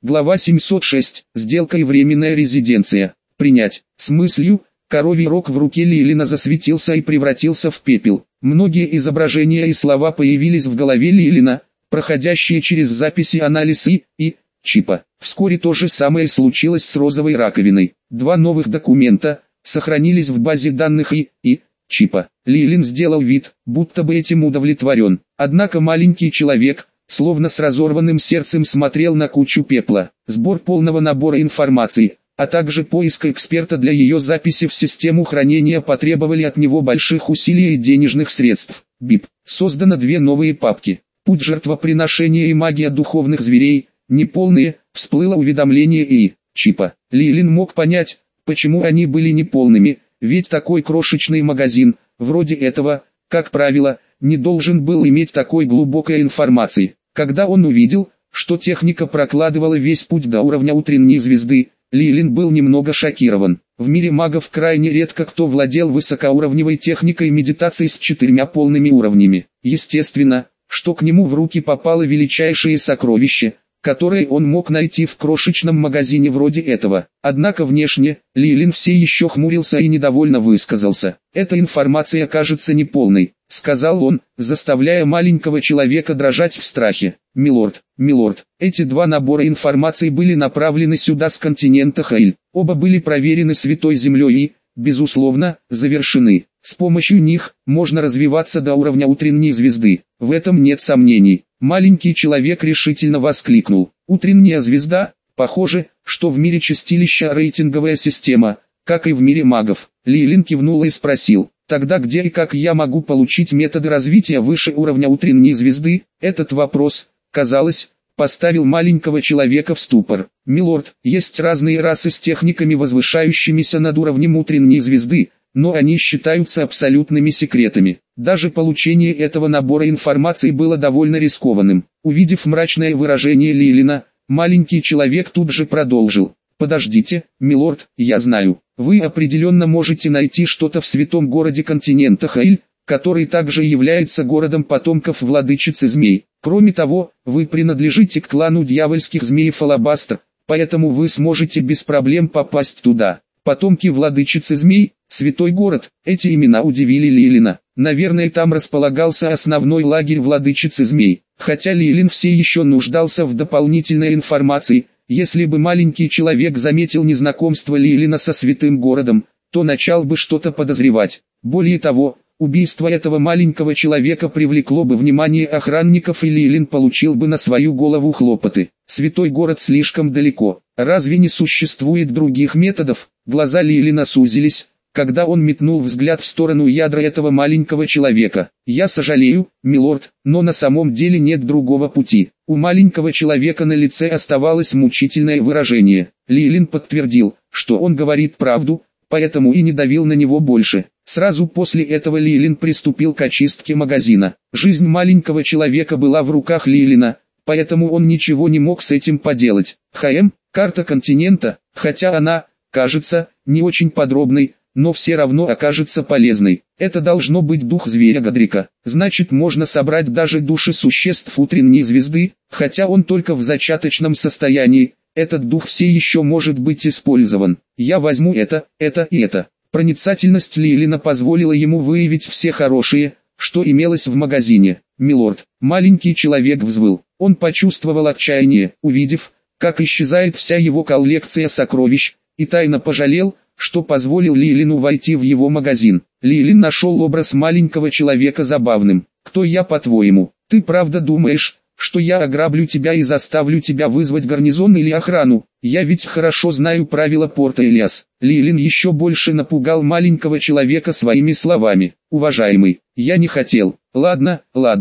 Глава 706. Сделка и временная резиденция. Принять. С мыслью, коровий рог в руке Лилина засветился и превратился в пепел. Многие изображения и слова появились в голове Лилина, проходящие через записи анализ и чипа. Вскоре то же самое случилось с розовой раковиной. Два новых документа сохранились в базе данных и чипа. Лилин сделал вид, будто бы этим удовлетворен. Однако маленький человек, словно с разорванным сердцем, смотрел на кучу пепла. Сбор полного набора информации, а также поиск эксперта для ее записи в систему хранения потребовали от него больших усилий и денежных средств. БИП. Создано две новые папки. Путь жертвоприношения и магия духовных зверей, неполные, всплыло уведомление и чипа. Лилин мог понять, почему они были неполными, ведь такой крошечный магазин, вроде этого, как правило, не должен был иметь такой глубокой информации. Когда он увидел, что техника прокладывала весь путь до уровня утренней звезды, Лилин был немного шокирован. В мире магов крайне редко кто владел высокоуровневой техникой медитации с 4 полными уровнями. Естественно, что к нему в руки попало величайшее сокровище, которое он мог найти в крошечном магазине вроде этого. Однако внешне, Лилин все еще хмурился и недовольно высказался. «Эта информация кажется неполной», — сказал он, заставляя маленького человека дрожать в страхе. «Милорд, эти два набора информации были направлены сюда с континента Хейль. Оба были проверены Святой Землей и, безусловно, завершены. С помощью них можно развиваться до уровня утренней звезды. В этом нет сомнений». Маленький человек решительно воскликнул. «Утренняя звезда? Похоже, что в мире чистилища рейтинговая система, как и в мире магов». Лилин кивнул и спросил: «Тогда где и как я могу получить методы развития выше уровня утренней звезды?» Этот вопрос, казалось, поставил маленького человека в ступор. «Милорд, есть разные расы с техниками, возвышающимися над уровнем утренней звезды, но они считаются абсолютными секретами. Даже получение этого набора информации было довольно рискованным». Увидев мрачное выражение Лилина, маленький человек тут же продолжил: «Подождите, милорд, я знаю. Вы определенно можете найти что-то в святом городе континента Хейль, который также является городом потомков владычицы змей. Кроме того, вы принадлежите к клану дьявольских змеев Алабастр, поэтому вы сможете без проблем попасть туда». Потомки владычицы змей, святой город, эти имена удивили Лилина. Наверное, там располагался основной лагерь владычицы змей. Хотя Лилин все еще нуждался в дополнительной информации, если бы маленький человек заметил незнакомство Лилина со святым городом, то начал бы что-то подозревать. Более того, убийство этого маленького человека привлекло бы внимание охранников, и Лилин получил бы на свою голову хлопоты. Святой город слишком далеко. Разве не существует других методов? Глаза Лилина сузились, когда он метнул взгляд в сторону ядра этого маленького человека. «Я сожалею, милорд, но на самом деле нет другого пути». У маленького человека на лице оставалось мучительное выражение. Лилин подтвердил, что он говорит правду, поэтому и не давил на него больше. Сразу после этого Лилин приступил к очистке магазина. Жизнь маленького человека была в руках Лилина, поэтому он ничего не мог с этим поделать. Карта континента, хотя она, кажется, не очень подробной, но все равно окажется полезной. Это должно быть дух зверя Годрика. Значит, можно собрать даже души существ утренней звезды, хотя он только в зачаточном состоянии. Этот дух все еще может быть использован. Я возьму это и это. Проницательность Лилина позволила ему выявить все хорошие, что имелось в магазине. «Милорд», маленький человек взвыл. Он почувствовал отчаяние, увидев, как исчезает вся его коллекция сокровищ, и тайно пожалел, что позволил Лилину войти в его магазин. Лилин нашел образ маленького человека забавным. «Кто я, по-твоему? Ты правда думаешь, что я ограблю тебя и заставлю тебя вызвать гарнизон или охрану? Я ведь хорошо знаю правила порта Элиас». Лилин еще больше напугал маленького человека своими словами. «Уважаемый, я не хотел. Ладно,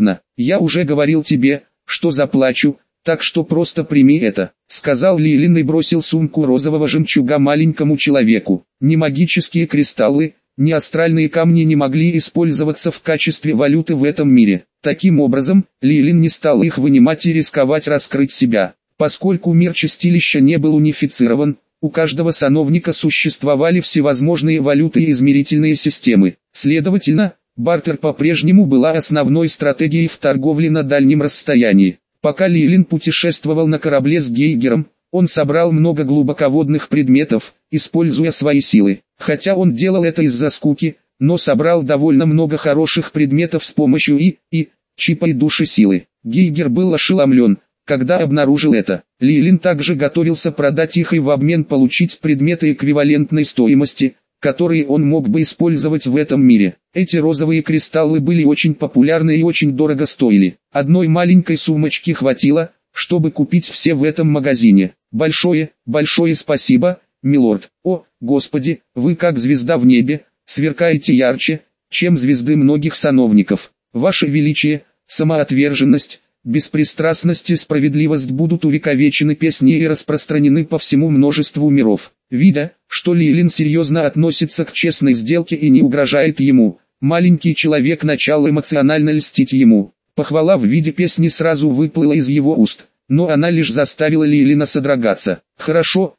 я уже говорил тебе, что заплачу, так что просто прими это», — сказал Лилин и бросил сумку розового жемчуга маленькому человеку. Ни магические кристаллы, ни астральные камни не могли использоваться в качестве валюты в этом мире. Таким образом, Лилин не стал их вынимать и рисковать раскрыть себя. Поскольку мир чистилища не был унифицирован, у каждого сановника существовали всевозможные валюты и измерительные системы. Следовательно, бартер по-прежнему была основной стратегией в торговле на дальнем расстоянии. Пока Лилин путешествовал на корабле с Гейгером, Он собрал много глубоководных предметов, используя свои силы. Хотя он делал это из-за скуки, но собрал довольно много хороших предметов с помощью чипа и души силы. Гейгер был ошеломлен, когда обнаружил это. Лилин также готовился продать их и в обмен получить предметы эквивалентной стоимости, которые он мог бы использовать в этом мире. Эти розовые кристаллы были очень популярны и очень дорого стоили. Одной маленькой сумочки хватило, чтобы купить все в этом магазине. Большое спасибо, милорд. О, Господи, вы как звезда в небе, сверкаете ярче, чем звезды многих сановников. Ваше величие, самоотверженность, беспристрастность и справедливость будут увековечены песней и распространены по всему множеству миров. Видя, что Лилин серьезно относится к честной сделке и не угрожает ему, маленький человек начал эмоционально льстить ему. Похвала в виде песни сразу выплыла из его уст, но она лишь заставила Лилина содрогаться. «Хорошо,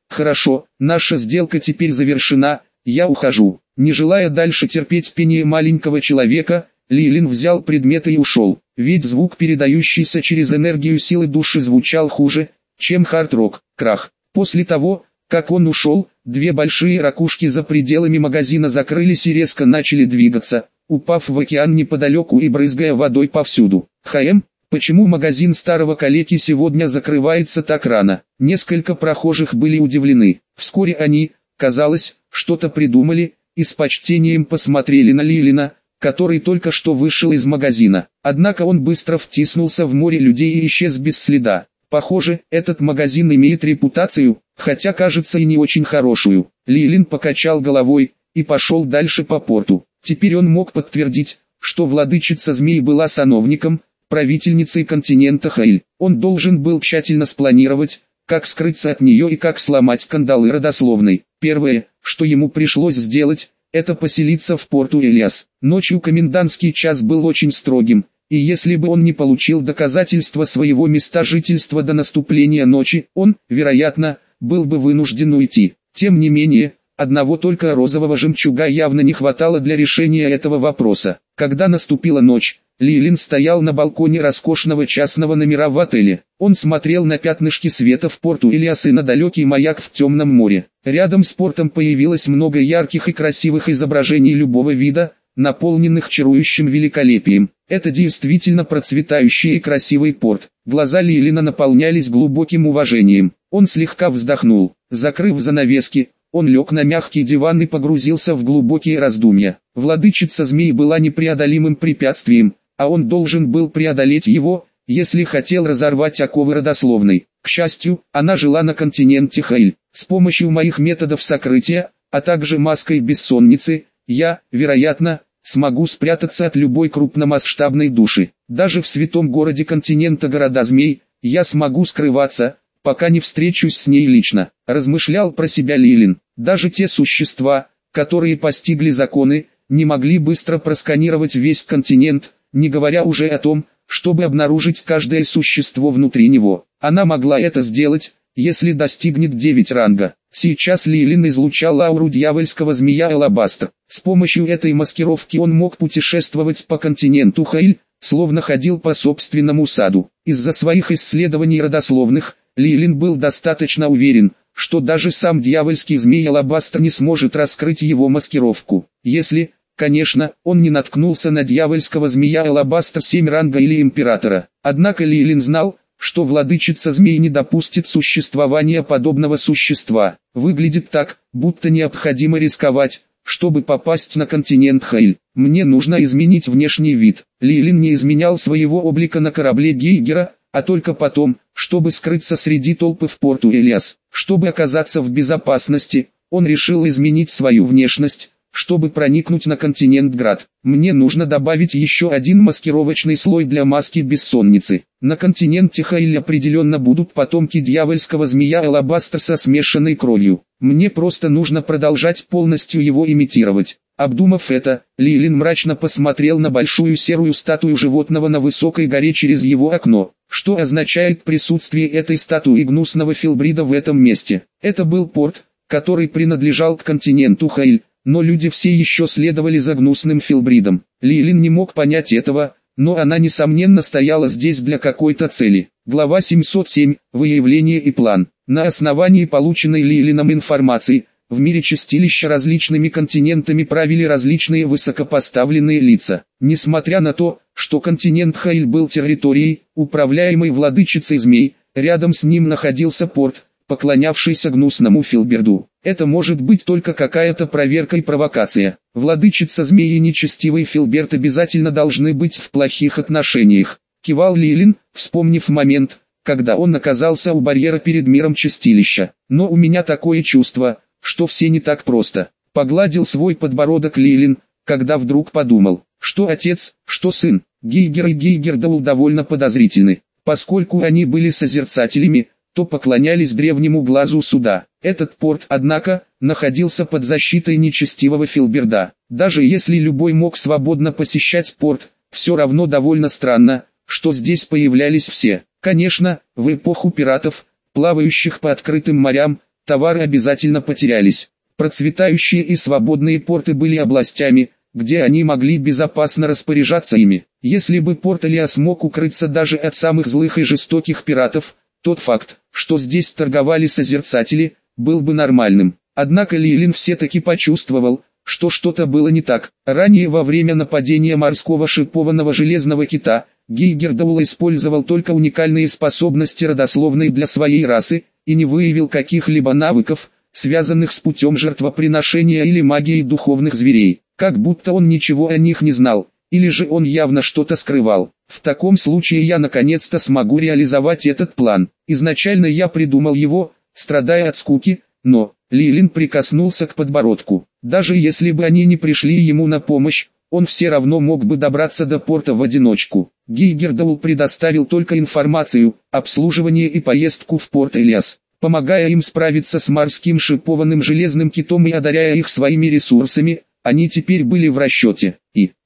наша сделка теперь завершена, я ухожу». Не желая дальше терпеть пение маленького человека, Лилин взял предметы и ушел. Ведь звук, передающийся через энергию силы души, звучал хуже, чем хард-рок. Крах. После того, как он ушел, две большие ракушки за пределами магазина закрылись и резко начали двигаться, упав в океан неподалеку и брызгая водой повсюду. Почему магазин старого калеки сегодня закрывается так рано? Несколько прохожих были удивлены. Вскоре они, казалось, что-то придумали, и с почтением посмотрели на Лилина, который только что вышел из магазина. Однако он быстро втиснулся в море людей и исчез без следа. Похоже, этот магазин имеет репутацию, хотя кажется и не очень хорошую. Лилин покачал головой и пошел дальше по порту. Теперь он мог подтвердить, что владычица змей была сановником, правительницей континента Хейль. Он должен был тщательно спланировать, как скрыться от нее и как сломать кандалы родословной. Первое, что ему пришлось сделать, это поселиться в порту Элиас. Ночью комендантский час был очень строгим, и если бы он не получил доказательства своего места жительства до наступления ночи, он, вероятно, был бы вынужден уйти. Тем не менее, одного только розового жемчуга явно не хватало для решения этого вопроса. Когда наступила ночь, Лилин стоял на балконе роскошного частного номера в отеле. Он смотрел на пятнышки света в порту Элиас и на далекий маяк в темном море. Рядом с портом появилось много ярких и красивых изображений любого вида, наполненных чарующим великолепием. Это действительно процветающий и красивый порт. Глаза Лилина наполнялись глубоким уважением. Он слегка вздохнул. Закрыв занавески, он лег на мягкий диван и погрузился в глубокие раздумья. Владычица змей была непреодолимым препятствием, а он должен был преодолеть его, если хотел разорвать оковы родословной. К счастью, она жила на континенте Хейль. С помощью моих методов сокрытия, а также маской бессонницы, я, вероятно, смогу спрятаться от любой крупномасштабной души. Даже в святом городе континента города змей, я смогу скрываться, пока не встречусь с ней лично. Размышлял про себя Лилин. Даже те существа, которые постигли законы, не могли быстро просканировать весь континент, не говоря уже о том, чтобы обнаружить каждое существо внутри него. Она могла это сделать, если достигнет 9 ранга. Сейчас Лилин излучал ауру дьявольского змея Алабастр. С помощью этой маскировки он мог путешествовать по континенту Хейль, словно ходил по собственному саду. Из-за своих исследований родословных, Лилин был достаточно уверен, что даже сам дьявольский змей Алабастр не сможет раскрыть его маскировку. Если, конечно, он не наткнулся на дьявольского змея Алабастр 7 ранга или императора. Однако Лилин знал, что владычица змей не допустит существования подобного существа. Выглядит так, будто необходимо рисковать, чтобы попасть на континент Хейль. Мне нужно изменить внешний вид. Лилин не изменял своего облика на корабле Гейгера, а только потом, чтобы скрыться среди толпы в порту Элиас. Чтобы оказаться в безопасности, он решил изменить свою внешность, чтобы проникнуть на континент Град. Мне нужно добавить еще один маскировочный слой для маски бессонницы. На континенте Хейль определенно будут потомки дьявольского змея Алабастр со смешанной кровью. Мне просто нужно продолжать полностью его имитировать. Обдумав это, Лилин мрачно посмотрел на большую серую статую животного на высокой горе через его окно. Что означает присутствие этой статуи гнусного филбрида в этом месте? Это был порт, который принадлежал к континенту Хейль, но люди все еще следовали за гнусным филбридом. Лилин не мог понять этого, но она несомненно стояла здесь для какой-то цели. Глава 707. Выявление и план. На основании полученной Лилином информации, в мире чистилища различными континентами правили различные высокопоставленные лица. Несмотря на то, что континент Хаиль был территорией, управляемой владычицей змей, рядом с ним находился порт, поклонявшийся гнусному Филберду. Это может быть только какая-то проверка и провокация. Владычица змей и нечестивый Филберт обязательно должны быть в плохих отношениях. Кивал Лилин, вспомнив момент, когда он оказался у барьера перед миром чистилища. Но у меня такое чувство, что все не так просто. Погладил свой подбородок Лилин, когда вдруг подумал, что отец, что сын, Гейгер и Гейгердаул довольно подозрительны. Поскольку они были созерцателями, то поклонялись древнему глазу суда. Этот порт, однако, находился под защитой нечестивого Филберда. Даже если любой мог свободно посещать порт, все равно довольно странно, что здесь появлялись все. Конечно, в эпоху пиратов, плавающих по открытым морям, товары обязательно потерялись. Процветающие и свободные порты были областями, где они могли безопасно распоряжаться ими. Если бы порт Элиас мог укрыться даже от самых злых и жестоких пиратов, тот факт, что здесь торговали созерцатели, был бы нормальным. Однако Лилин все-таки почувствовал, что что-то было не так. Ранее во время нападения морского шипованного железного кита, Гейгердаул использовал только уникальные способности родословной для своей расы, и не выявил каких-либо навыков, связанных с путем жертвоприношения или магией духовных зверей. Как будто он ничего о них не знал, или же он явно что-то скрывал. В таком случае я наконец-то смогу реализовать этот план. Изначально я придумал его, страдая от скуки, но Лилин прикоснулся к подбородку. Даже если бы они не пришли ему на помощь, он все равно мог бы добраться до порта в одиночку. Гейгердаул предоставил только информацию, обслуживание и поездку в порт Элиас, помогая им справиться с морским шипованным железным китом и одаряя их своими ресурсами. Они теперь были в расчете.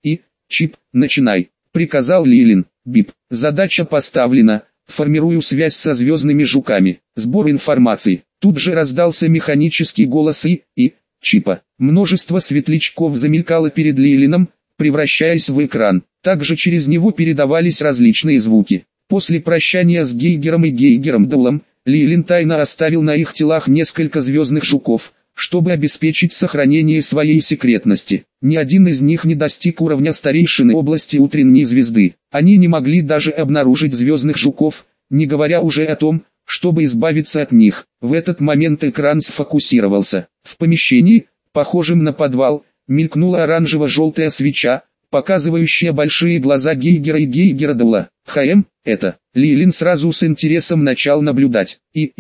Чип, начинай, приказал Лилин. Бип, задача поставлена, формирую связь со звездными жуками. Сбор информации. Тут же раздался механический голос Чипа. Множество светлячков замелькало перед Лилином, превращаясь в экран. Также через него передавались различные звуки. После прощания с Гейгером и Гейгердаулом, Лилин тайно оставил на их телах несколько звездных жуков, чтобы обеспечить сохранение своей секретности. Ни один из них не достиг уровня старейшины области утренней звезды. Они не могли даже обнаружить звездных жуков, не говоря уже о том, чтобы избавиться от них. В этот момент экран сфокусировался. В помещении, похожем на подвал, мелькнула оранжево-желтая свеча, показывающая большие глаза Гейгера и Гейгердаула. Это. Лилин сразу с интересом начал наблюдать.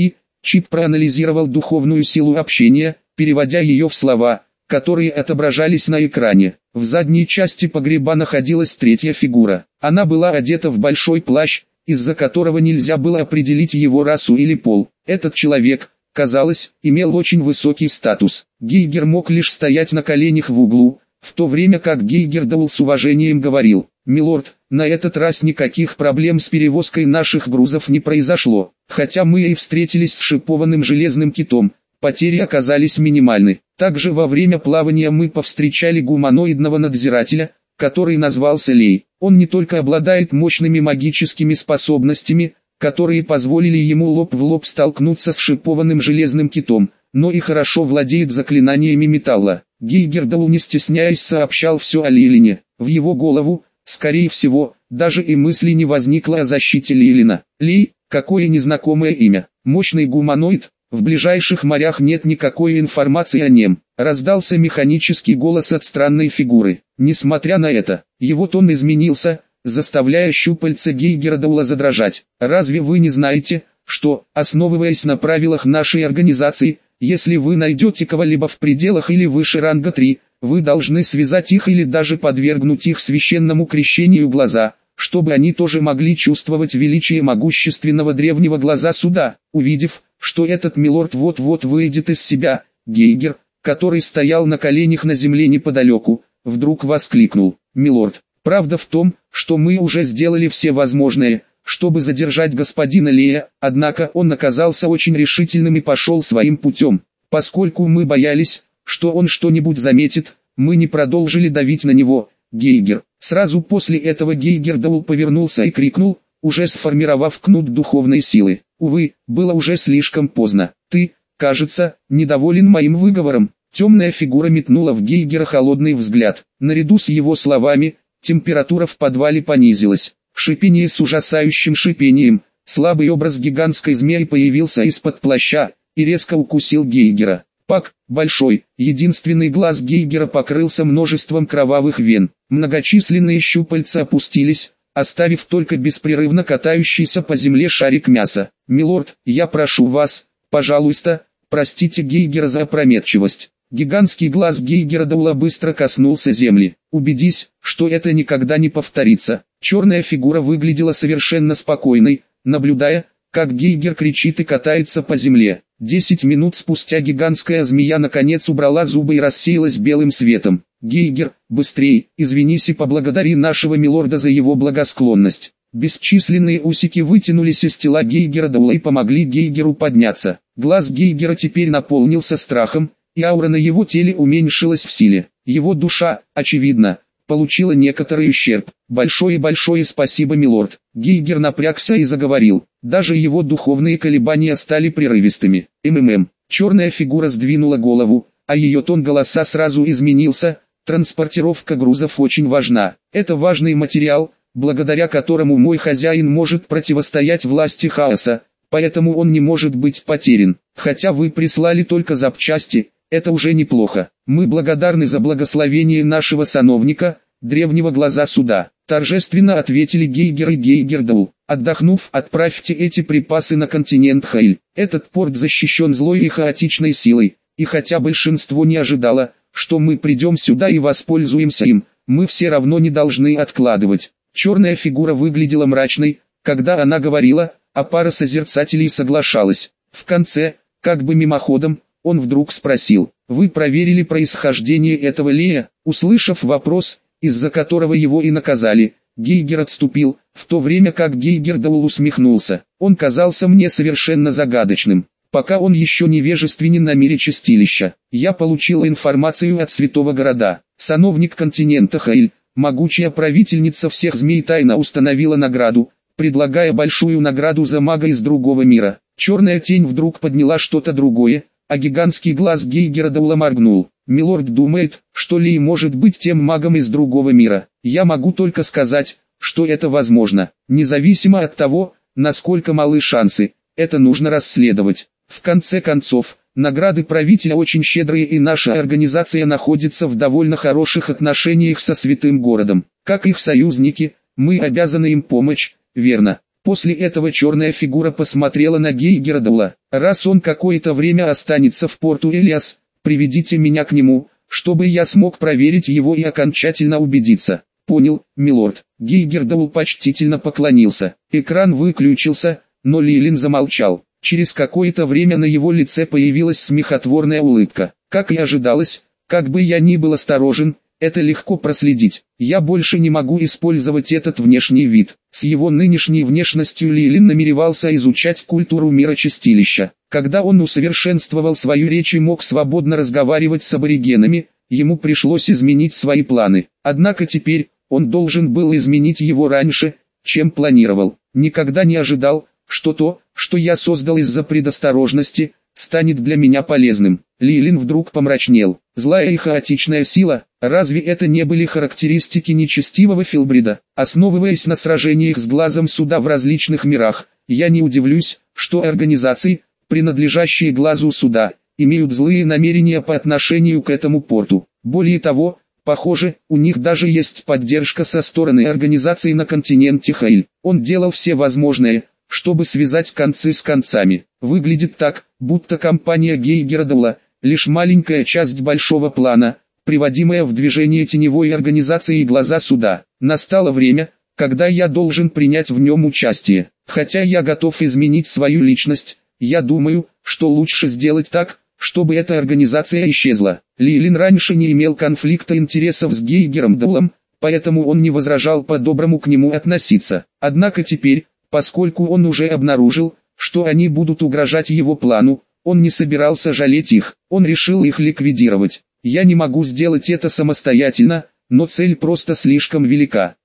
Чип проанализировал духовную силу общения, переводя ее в слова, которые отображались на экране. В задней части погреба находилась третья фигура. Она была одета в большой плащ, из-за которого нельзя было определить его расу или пол. Этот человек, казалось, имел очень высокий статус. Гейгер мог лишь стоять на коленях в углу, в то время как Гейгердаул с уважением говорил: «Милорд, на этот раз никаких проблем с перевозкой наших грузов не произошло. Хотя мы и встретились с шипованным железным китом, потери оказались минимальны. Также во время плавания мы повстречали гуманоидного надзирателя, который назвался Лей. Он не только обладает мощными магическими способностями, которые позволили ему лоб в лоб столкнуться с шипованным железным китом, но и хорошо владеет заклинаниями металла». Гейгердаул, не стесняясь, сообщал все о Лилине. В его голову, скорее всего, даже и мысли не возникло о защите Лилина. Лей, какое незнакомое имя. Мощный гуманоид, в ближайших морях нет никакой информации о нем. Раздался механический голос от странной фигуры. Несмотря на это, его тон изменился, заставляя щупальца Гейгердаула задрожать. «Разве вы не знаете, что, основываясь на правилах нашей организации, если вы найдете кого-либо в пределах или выше ранга 3, вы должны связать их или даже подвергнуть их священному крещению глаза, чтобы они тоже могли чувствовать величие могущественного древнего глаза суда». Увидев, что этот милорд вот-вот выйдет из себя, Гейгер, который стоял на коленях на земле неподалеку, вдруг воскликнул: «Милорд, правда в том, что мы уже сделали все возможное, чтобы задержать господина Лея, однако он оказался очень решительным и пошел своим путем. Поскольку мы боялись, что он что-нибудь заметит, мы не продолжили давить на него, Гейгер». Сразу после этого Гейгердаул повернулся и крикнул: уже сформировав кнут духовной силы. Увы, было уже слишком поздно. Ты, кажется, недоволен моим выговором. Темная фигура метнула в Гейгера холодный взгляд. Наряду с его словами, температура в подвале понизилась. Шипение с ужасающим шипением. Слабый образ гигантской змеи появился из-под плаща и резко укусил Гейгера. Пак, большой, единственный глаз Гейгера покрылся множеством кровавых вен. Многочисленные щупальца опустились, оставив только беспрерывно катающийся по земле шарик мяса. «Милорд, я прошу вас, пожалуйста, простите Гейгера за опрометчивость». Гигантский глаз Гейгера Даула быстро коснулся земли. «Убедись, что это никогда не повторится». Черная фигура выглядела совершенно спокойной, наблюдая, как Гейгер кричит и катается по земле. 10 минут спустя гигантская змея наконец убрала зубы и рассеялась белым светом. «Гейгер, быстрей, извинись и поблагодари нашего милорда за его благосклонность». Бесчисленные усики вытянулись из тела Гейгера Даула и помогли Гейгеру подняться. Глаз Гейгера теперь наполнился страхом, и аура на его теле уменьшилась в силе. Его душа, очевидно, получила некоторый ущерб. «Большое-большое спасибо, милорд». Гейгер напрягся и заговорил. Даже его духовные колебания стали прерывистыми. Черная фигура сдвинула голову, а ее тон голоса сразу изменился. «Транспортировка грузов очень важна. Это важный материал, благодаря которому мой хозяин может противостоять власти хаоса, поэтому он не может быть потерян. Хотя вы прислали только запчасти, это уже неплохо. Мы благодарны за благословение нашего сановника, древнего глаза суда». Торжественно ответили Гейгер и Гейгер Даул. «Отдохнув, отправьте эти припасы на континент Хейль. Этот порт защищен злой и хаотичной силой, и хотя большинство не ожидало, что мы придем сюда и воспользуемся им, мы все равно не должны откладывать». Черная фигура выглядела мрачной, когда она говорила, а пара созерцателей соглашалась. В конце, как бы мимоходом, он вдруг спросил: «Вы проверили происхождение этого Лея?» Услышав вопрос, из-за которого его и наказали, Гейгер отступил, в то время как Гейгер Даул усмехнулся. Он казался мне совершенно загадочным. Пока он еще невежественен на мире чистилища. Я получил информацию от святого города. Сановник континента Хейль, могучая правительница всех змей, тайно установила награду, предлагая большую награду за мага из другого мира. Черная тень вдруг подняла что-то другое, а гигантский глаз Гейгера Даула моргнул. «Милорд думает, что Лей может быть тем магом из другого мира. Я могу только сказать, что это возможно. Независимо от того, насколько малы шансы, это нужно расследовать. В конце концов, награды правителя очень щедрые, и наша организация находится в довольно хороших отношениях со святым городом. Как их союзники, мы обязаны им помочь, верно?» После этого черная фигура посмотрела на Гейгера Даула. «Раз он какое-то время останется в порту Элиас, приведите меня к нему, чтобы я смог проверить его и окончательно убедиться». «Понял, милорд». Гейгер Даул почтительно поклонился. Экран выключился, но Лилин замолчал. Через какое-то время на его лице появилась смехотворная улыбка. Как и ожидалось, как бы я ни был осторожен, это легко проследить. Я больше не могу использовать этот внешний вид. С его нынешней внешностью Лилин намеревался изучать культуру мира чистилища. Когда он усовершенствовал свою речь и мог свободно разговаривать с аборигенами, ему пришлось изменить свои планы. Однако теперь, он должен был изменить его раньше, чем планировал. Никогда не ожидал, что то, что я создал из-за предосторожности, станет для меня полезным. Лилин вдруг помрачнел. Злая и хаотичная сила, разве это не были характеристики нечестивого Филбрида? Основываясь на сражениях с глазом суда в различных мирах, я не удивлюсь, что организации, принадлежащие глазу суда, имеют злые намерения по отношению к этому порту. Более того, похоже, у них даже есть поддержка со стороны организации на континенте Хейль. Он делал все возможное, чтобы связать концы с концами. Выглядит так, будто компания Гейгера Даула — лишь маленькая часть большого плана, приводимая в движение теневой организацией глаза суда. Настало время, когда я должен принять в нем участие. Хотя я готов изменить свою личность, я думаю, что лучше сделать так, чтобы эта организация исчезла. Лилин раньше не имел конфликта интересов с Гейгером Даулом, поэтому он не возражал по-доброму к нему относиться. Однако теперь, поскольку он уже обнаружил, что они будут угрожать его плану, он не собирался жалеть их, он решил их ликвидировать. Я не могу сделать это самостоятельно, но цель просто слишком велика.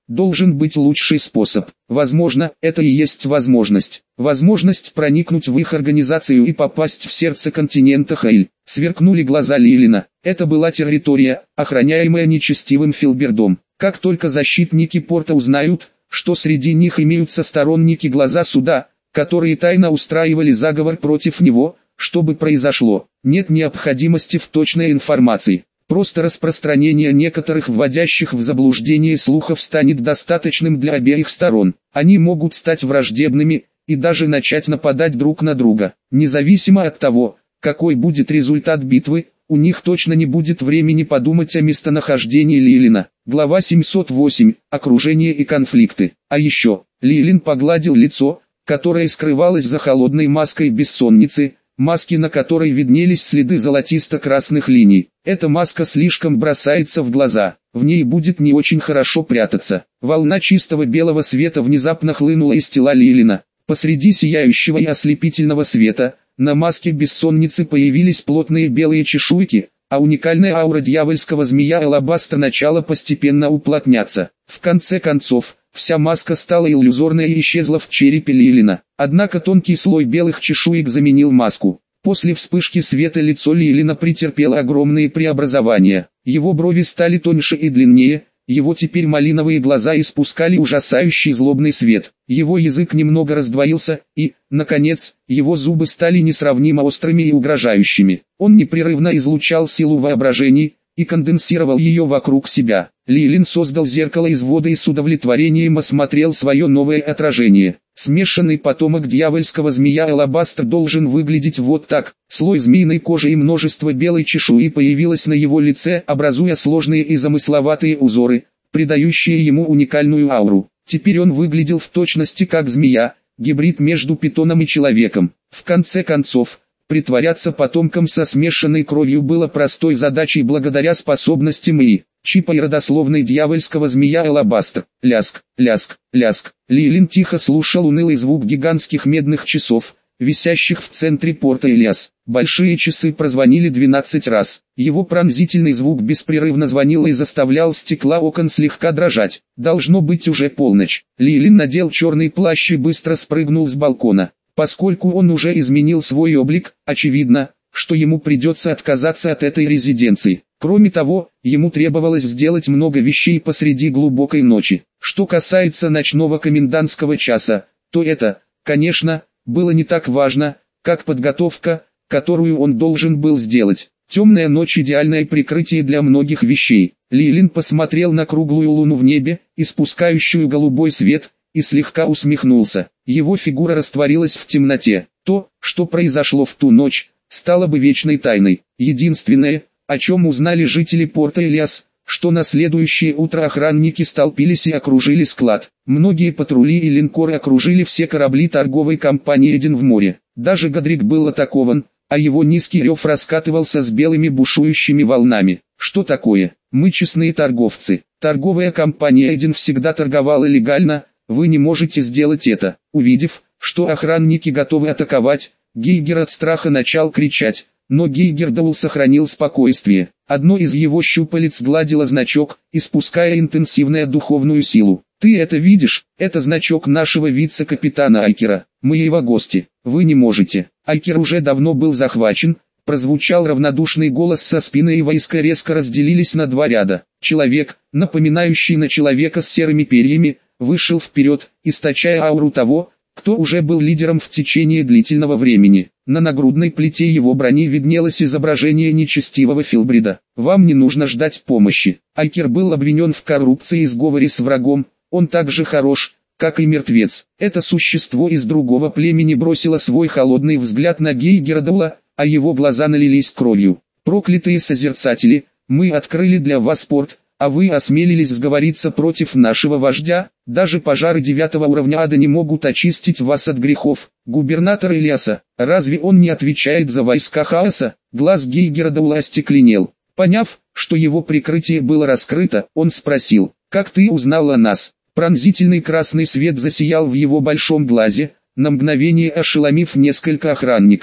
должен быть лучший способ. Возможно, это и есть возможность. Возможность проникнуть в их организацию и попасть в сердце континента Хейль. Сверкнули глаза Лилина. Это была территория, охраняемая нечестивым Филбердом. Как только защитники порта узнают, что среди них имеются сторонники глаза суда, которые тайно устраивали заговор против него, что бы произошло? Нет необходимости в точной информации. Просто распространение некоторых вводящих в заблуждение слухов станет достаточным для обеих сторон. Они могут стать враждебными и даже начать нападать друг на друга. Независимо от того, какой будет результат битвы, у них точно не будет времени подумать о местонахождении Лилина. Глава 708. Окружение и конфликты. А еще, Лилин погладил лицо, которое скрывалось за холодной маской бессонницы, маски на которой виднелись следы золотисто-красных линий. Эта маска слишком бросается в глаза, в ней будет не очень хорошо прятаться. Волна чистого белого света внезапно хлынула из тела Лилина. Посреди сияющего и ослепительного света, на маске бессонницы появились плотные белые чешуйки, а уникальная аура дьявольского змея Алабастра начала постепенно уплотняться. В конце концов, вся маска стала иллюзорной и исчезла в черепе Лилина. Однако тонкий слой белых чешуек заменил маску. После вспышки света лицо Лилина претерпело огромные преобразования. Его брови стали тоньше и длиннее, его теперь малиновые глаза испускали ужасающий злобный свет. Его язык немного раздвоился, и, наконец, его зубы стали несравнимо острыми и угрожающими. Он непрерывно излучал силу воображений и конденсировал ее вокруг себя. Лилин создал зеркало из воды и с удовлетворением осмотрел свое новое отражение. Смешанный потомок дьявольского змея Алабастр должен выглядеть вот так. Слой змеиной кожи и множество белой чешуи появилось на его лице, образуя сложные и замысловатые узоры, придающие ему уникальную ауру. Теперь он выглядел в точности как змея, гибрид между питоном и человеком. В конце концов, притворяться потомком со смешанной кровью было простой задачей благодаря способностям и чипа и родословной дьявольского змея Алабастр. Ляск, ляск, ляск. Лилин тихо слушал унылый звук гигантских медных часов, висящих в центре порта Элиас. Большие часы прозвонили 12 раз. Его пронзительный звук беспрерывно звонил и заставлял стекла окон слегка дрожать. Должно быть уже полночь. Лилин надел черный плащ и быстро спрыгнул с балкона. Поскольку он уже изменил свой облик, очевидно, что ему придется отказаться от этой резиденции. Кроме того, ему требовалось сделать много вещей посреди глубокой ночи. Что касается ночного комендантского часа, то это, конечно, было не так важно, как подготовка, которую он должен был сделать. Темная ночь – идеальное прикрытие для многих вещей. Лилин посмотрел на круглую луну в небе, испускающую голубой свет, и слегка усмехнулся. Его фигура растворилась в темноте. То, что произошло в ту ночь, стало бы вечной тайной. Единственное, о чем узнали жители порта Элиас, что на следующее утро охранники столпились и окружили склад. Многие патрули и линкоры окружили все корабли торговой компании Эден в море. Даже Годрик был атакован, а его низкий рев раскатывался с белыми бушующими волнами. Что такое? Мы честные торговцы. Торговая компания Эден всегда торговала легально, вы не можете сделать это. Увидев, что охранники готовы атаковать, Гейгер от страха начал кричать, но Гейгердаул сохранил спокойствие. Одно из его щупалец гладило значок, испуская интенсивную духовную силу. «Ты это видишь? Это значок нашего вице-капитана Айкера. Мы его гости. Вы не можете». Айкер уже давно был захвачен. Прозвучал равнодушный голос со спины, и войска резко разделились на два ряда. Человек, напоминающий на человека с серыми перьями, вышел вперед, источая ауру того, кто уже был лидером в течение длительного времени. На нагрудной плите его брони виднелось изображение нечестивого Филбрида. «Вам не нужно ждать помощи». Айкер был обвинен в коррупции и сговоре с врагом, он так же хорош, как и мертвец. Это существо из другого племени бросило свой холодный взгляд на Гейгердаула, а его глаза налились кровью. «Проклятые созерцатели, мы открыли для вас порт, а вы осмелились сговориться против нашего вождя. Даже пожары 9-го уровня ада не могут очистить вас от грехов. Губернатор Элиаса, разве он не отвечает за войска хаоса?» Глаз Гейгердаула остекленел. Поняв, что его прикрытие было раскрыто, он спросил: «Как ты узнал о нас?» Пронзительный красный свет засиял в его большом глазе, на мгновение ошеломив несколько охранников.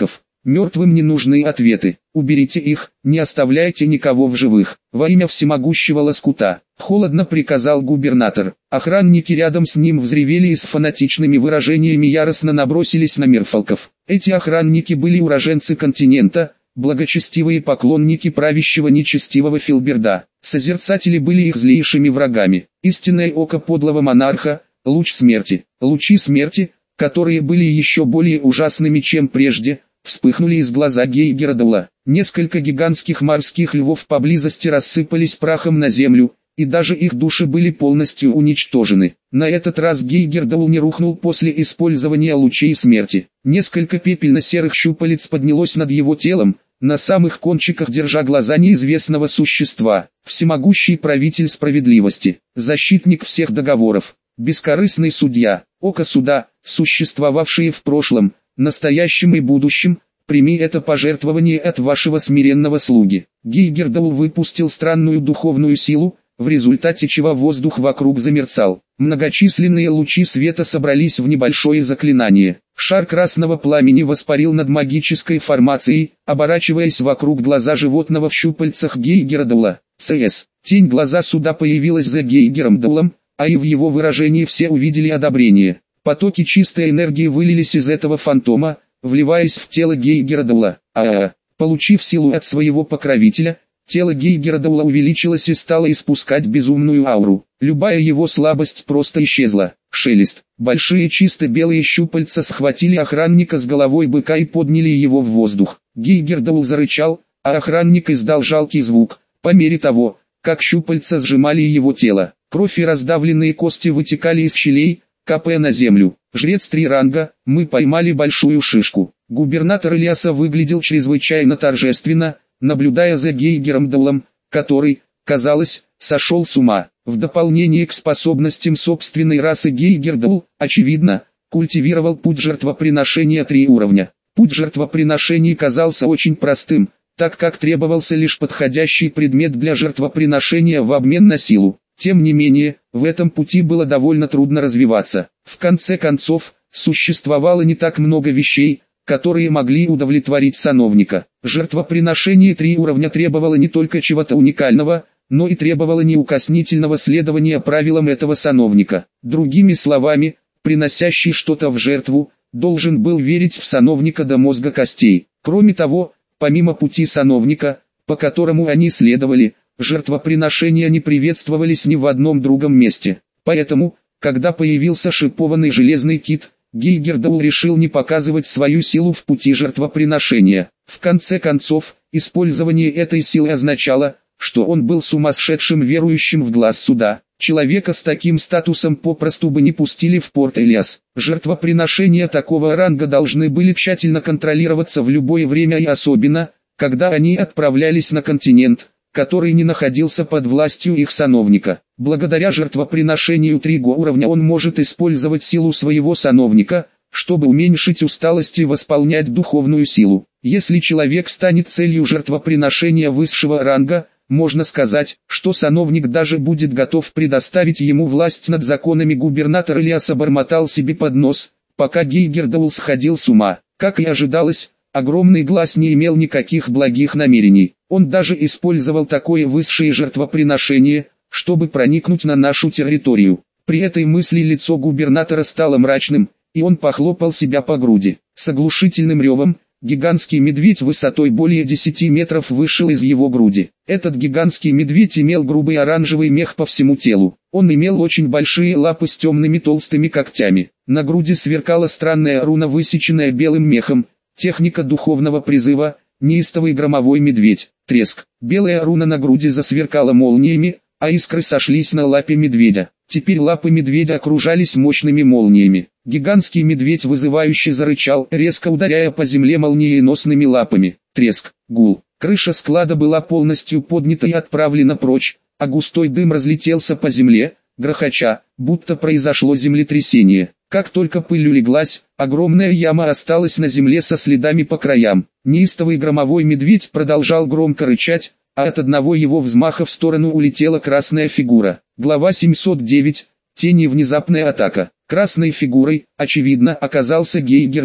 Мертвым не нужны ответы. Уберите их, не оставляйте никого в живых. Во имя всемогущего Лоскута. Холодно приказал губернатор. Охранники рядом с ним взревели и с фанатичными выражениями яростно набросились на мерфолков. Эти охранники были уроженцы континента, благочестивые поклонники правящего нечестивого Филберда. Созерцатели были их злейшими врагами. Истинное око подлого монарха, луч смерти. Лучи смерти, которые были еще более ужасными, чем прежде, вспыхнули из глаза Гейгердаула. Несколько гигантских морских львов поблизости рассыпались прахом на землю, и даже их души были полностью уничтожены. На этот раз Гейгердаул не рухнул после использования лучей смерти. Несколько пепельно-серых щупалец поднялось над его телом, на самых кончиках держа глаза неизвестного существа. Всемогущий правитель справедливости, защитник всех договоров, бескорыстный судья, око суда, существовавшие в прошлом, настоящем и будущем, прими это пожертвование от вашего смиренного слуги. Гейгердаул выпустил странную духовную силу, в результате чего воздух вокруг замерцал. Многочисленные лучи света собрались в небольшое заклинание. Шар красного пламени воспарил над магической формацией, оборачиваясь вокруг глаза животного в щупальцах Гейгердаула. ЦС. Тень глаза суда появилась за Гейгердаулом, а и в его выражении все увидели одобрение. Потоки чистой энергии вылились из этого фантома, вливаясь в тело Гейгердаула. Получив силу от своего покровителя, тело Гейгердаула увеличилось и стало испускать безумную ауру. Любая его слабость просто исчезла. Шелест. Большие чисто белые щупальца схватили охранника с головой быка и подняли его в воздух. Гейгердаул зарычал, а охранник издал жалкий звук, по мере того, как щупальца сжимали его тело. Кровь и раздавленные кости вытекали из щелей, капая на землю. Жрец 3 ранга, мы поймали большую шишку. Губернатор Ильяса выглядел чрезвычайно торжественно, наблюдая за Гейгердаулом, который, казалось, сошел с ума. В дополнение к способностям собственной расы Гейгердаул, очевидно, культивировал путь жертвоприношения 3 уровня. Путь жертвоприношений казался очень простым, так как требовался лишь подходящий предмет для жертвоприношения в обмен на силу. Тем не менее, в этом пути было довольно трудно развиваться. В конце концов, существовало не так много вещей, которые могли удовлетворить сановника. Жертвоприношение 3 уровня требовало не только чего-то уникального, но и требовало неукоснительного следования правилам этого сановника. Другими словами, приносящий что-то в жертву, должен был верить в сановника до мозга костей. Кроме того, помимо пути сановника, по которому они следовали, жертвоприношения не приветствовались ни в одном другом месте. Поэтому, когда появился шипованный железный кит, Гейгердаул решил не показывать свою силу в пути жертвоприношения. В конце концов, использование этой силы означало, что он был сумасшедшим верующим в глаз суда. Человека с таким статусом попросту бы не пустили в порт Элиас. Жертвоприношения такого ранга должны были тщательно контролироваться в любое время и особенно, когда они отправлялись на континент, который не находился под властью их сановника. Благодаря жертвоприношению 3 уровня он может использовать силу своего сановника, чтобы уменьшить усталость и восполнять духовную силу. Если человек станет целью жертвоприношения высшего ранга, можно сказать, что сановник даже будет готов предоставить ему власть над законами. Губернатор Ильяса бормотал себе под нос, пока Гейгердаул сходил с ума. Как и ожидалось, огромный глаз не имел никаких благих намерений. Он даже использовал такое высшее жертвоприношение, чтобы проникнуть на нашу территорию. При этой мысли лицо губернатора стало мрачным, и он похлопал себя по груди. С оглушительным ревом, гигантский медведь высотой более 10 метров вышел из его груди. Этот гигантский медведь имел грубый оранжевый мех по всему телу. Он имел очень большие лапы с темными толстыми когтями. На груди сверкала странная руна, высеченная белым мехом. Техника духовного призыва, неистовый громовой медведь. Треск. Белая руна на груди засверкала молниями, а искры сошлись на лапе медведя. Теперь лапы медведя окружались мощными молниями. Гигантский медведь вызывающе зарычал, резко ударяя по земле молниеносными лапами. Треск. Гул. Крыша склада была полностью поднята и отправлена прочь, а густой дым разлетелся по земле, грохоча, будто произошло землетрясение. Как только пыль улеглась, огромная яма осталась на земле со следами по краям. Неистовый громовой медведь продолжал громко рычать, а от одного его взмаха в сторону улетела красная фигура. Глава 709. Тень и внезапная атака. Красной фигурой, очевидно, оказался Гейгердаул.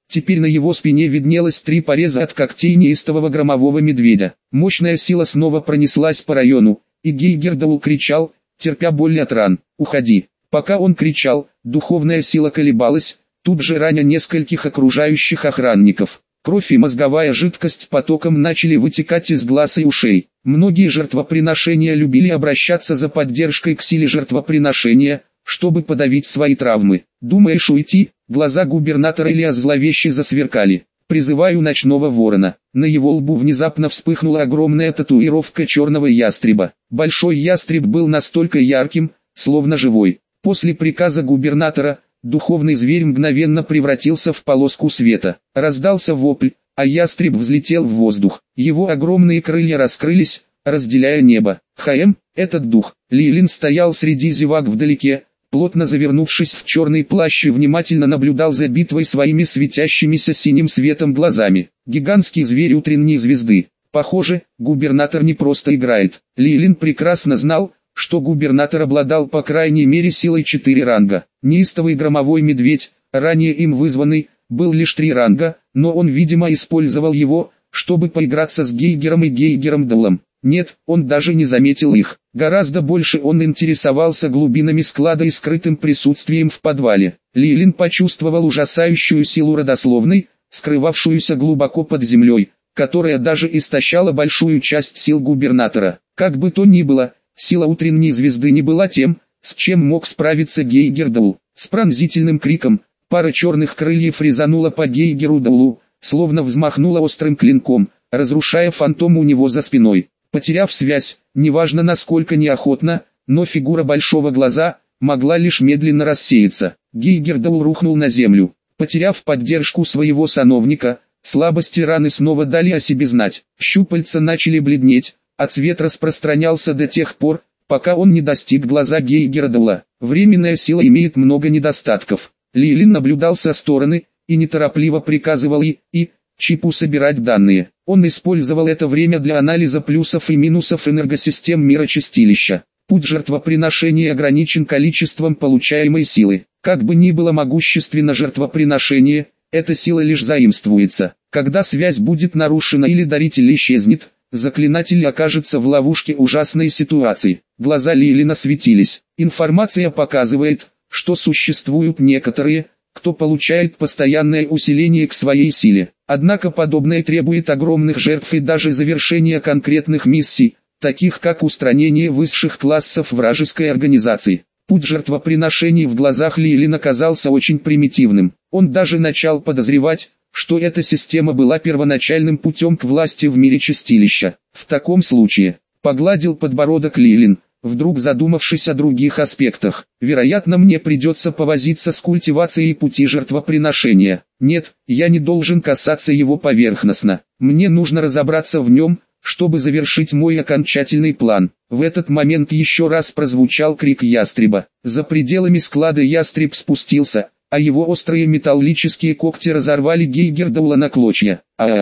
Теперь на его спине виднелось 3 пореза от когтей неистового громового медведя. Мощная сила снова пронеслась по району, и Гейгердаул кричал, терпя боль от ран: «Уходи!». Пока он кричал, духовная сила колебалась, тут же раня нескольких окружающих охранников. Кровь и мозговая жидкость потоком начали вытекать из глаз и ушей. Многие жертвоприношения любили обращаться за поддержкой к силе жертвоприношения, чтобы подавить свои травмы. «Думаешь уйти?» Глаза губернатора Илья зловеще засверкали. «Призываю ночного ворона». На его лбу внезапно вспыхнула огромная татуировка черного ястреба. Большой ястреб был настолько ярким, словно живой. После приказа губернатора, духовный зверь мгновенно превратился в полоску света. Раздался вопль, а ястреб взлетел в воздух. Его огромные крылья раскрылись, разделяя небо. Этот дух. Лилин стоял среди зевак вдалеке, плотно завернувшись в черный плащ, и внимательно наблюдал за битвой своими светящимися синим светом глазами. Гигантский зверь утренней звезды. Похоже, губернатор не просто играет. Лилин прекрасно знал, что губернатор обладал по крайней мере силой 4 ранга. Неистовый громовой медведь, ранее им вызванный, был лишь 3 ранга, но он видимо использовал его, чтобы поиграться с Гейгером и Гейгером-Даулом. Нет, он даже не заметил их. Гораздо больше он интересовался глубинами склада и скрытым присутствием в подвале. Лилин почувствовал ужасающую силу родословной, скрывавшуюся глубоко под землей, которая даже истощала большую часть сил губернатора. Как бы то ни было, сила утренней звезды не была тем, с чем мог справиться Гейгер-Даул. С пронзительным криком, пара черных крыльев резанула по Гейгеру-Даулу, словно взмахнула острым клинком, разрушая фантом у него за спиной. Потеряв связь, неважно насколько неохотно, но фигура большого глаза могла лишь медленно рассеяться. Гейгер-Даул рухнул на землю. Потеряв поддержку своего сановника, слабости раны снова дали о себе знать. Щупальца начали бледнеть, а цвет распространялся до тех пор, пока он не достиг глаза Гейгера-Даула. Временная сила имеет много недостатков. Лилин наблюдал со стороны и неторопливо приказывал Чипу собирать данные. Он использовал это время для анализа плюсов и минусов энергосистем мира чистилища. Путь жертвоприношения ограничен количеством получаемой силы. Как бы ни было могущественно жертвоприношение, эта сила лишь заимствуется. Когда связь будет нарушена или даритель исчезнет, заклинатель окажется в ловушке ужасной ситуации. Глаза Лилина светились. Информация показывает, что существуют некоторые, кто получает постоянное усиление к своей силе. Однако подобное требует огромных жертв и даже завершения конкретных миссий, таких как устранение высших классов вражеской организации. Путь жертвоприношений в глазах Лилина казался очень примитивным. Он даже начал подозревать, что эта система была первоначальным путем к власти в мире чистилища. В таком случае, погладил подбородок Лилин, вдруг задумавшись о других аспектах. Вероятно, мне придется повозиться с культивацией пути жертвоприношения. Нет, я не должен касаться его поверхностно. Мне нужно разобраться в нем, чтобы завершить мой окончательный план. В этот момент еще раз прозвучал крик ястреба. За пределами склада ястреб спустился, а его острые металлические когти разорвали Гейгер-Даула на клочья.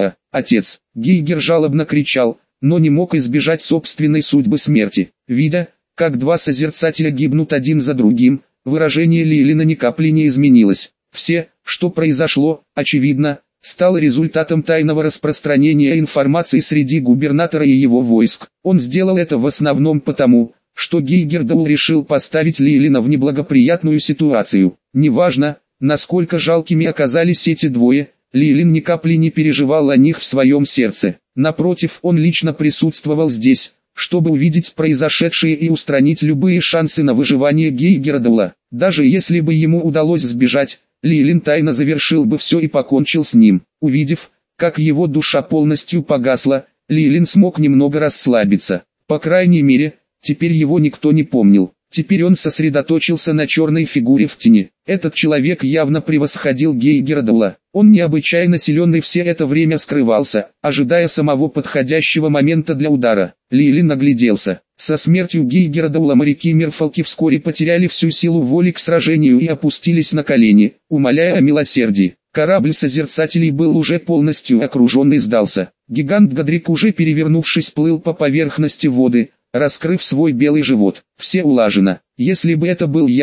Отец! Гейгер жалобно кричал, но не мог избежать собственной судьбы смерти. Видя, как 2 созерцателя гибнут один за другим, выражение Лилина ни капли не изменилось. Все, что произошло, очевидно, стало результатом тайного распространения информации среди губернатора и его войск. Он сделал это в основном потому, что Гейгер-Даул решил поставить Лилина в неблагоприятную ситуацию. Неважно, насколько жалкими оказались эти двое, Лилин ни капли не переживал о них в своем сердце. Напротив, он лично присутствовал здесь, чтобы увидеть произошедшее и устранить любые шансы на выживание Гейгера-Даула. Даже если бы ему удалось сбежать, Лилин тайно завершил бы все и покончил с ним. Увидев, как его душа полностью погасла, Лилин смог немного расслабиться. По крайней мере, теперь его никто не помнил. Теперь он сосредоточился на черной фигуре в тени. Этот человек явно превосходил Гейгера-Даула. Он необычайно силен и все это время скрывался, ожидая самого подходящего момента для удара. Лилин огляделся. Со смертью Гейгера-Даула моряки-мерфалки вскоре потеряли всю силу воли к сражению и опустились на колени, умоляя о милосердии. Корабль созерцателей был уже полностью окружен и сдался. Гигант Годрик, уже перевернувшись, плыл по поверхности воды, раскрыв свой белый живот. Все улажено. Если бы это был я,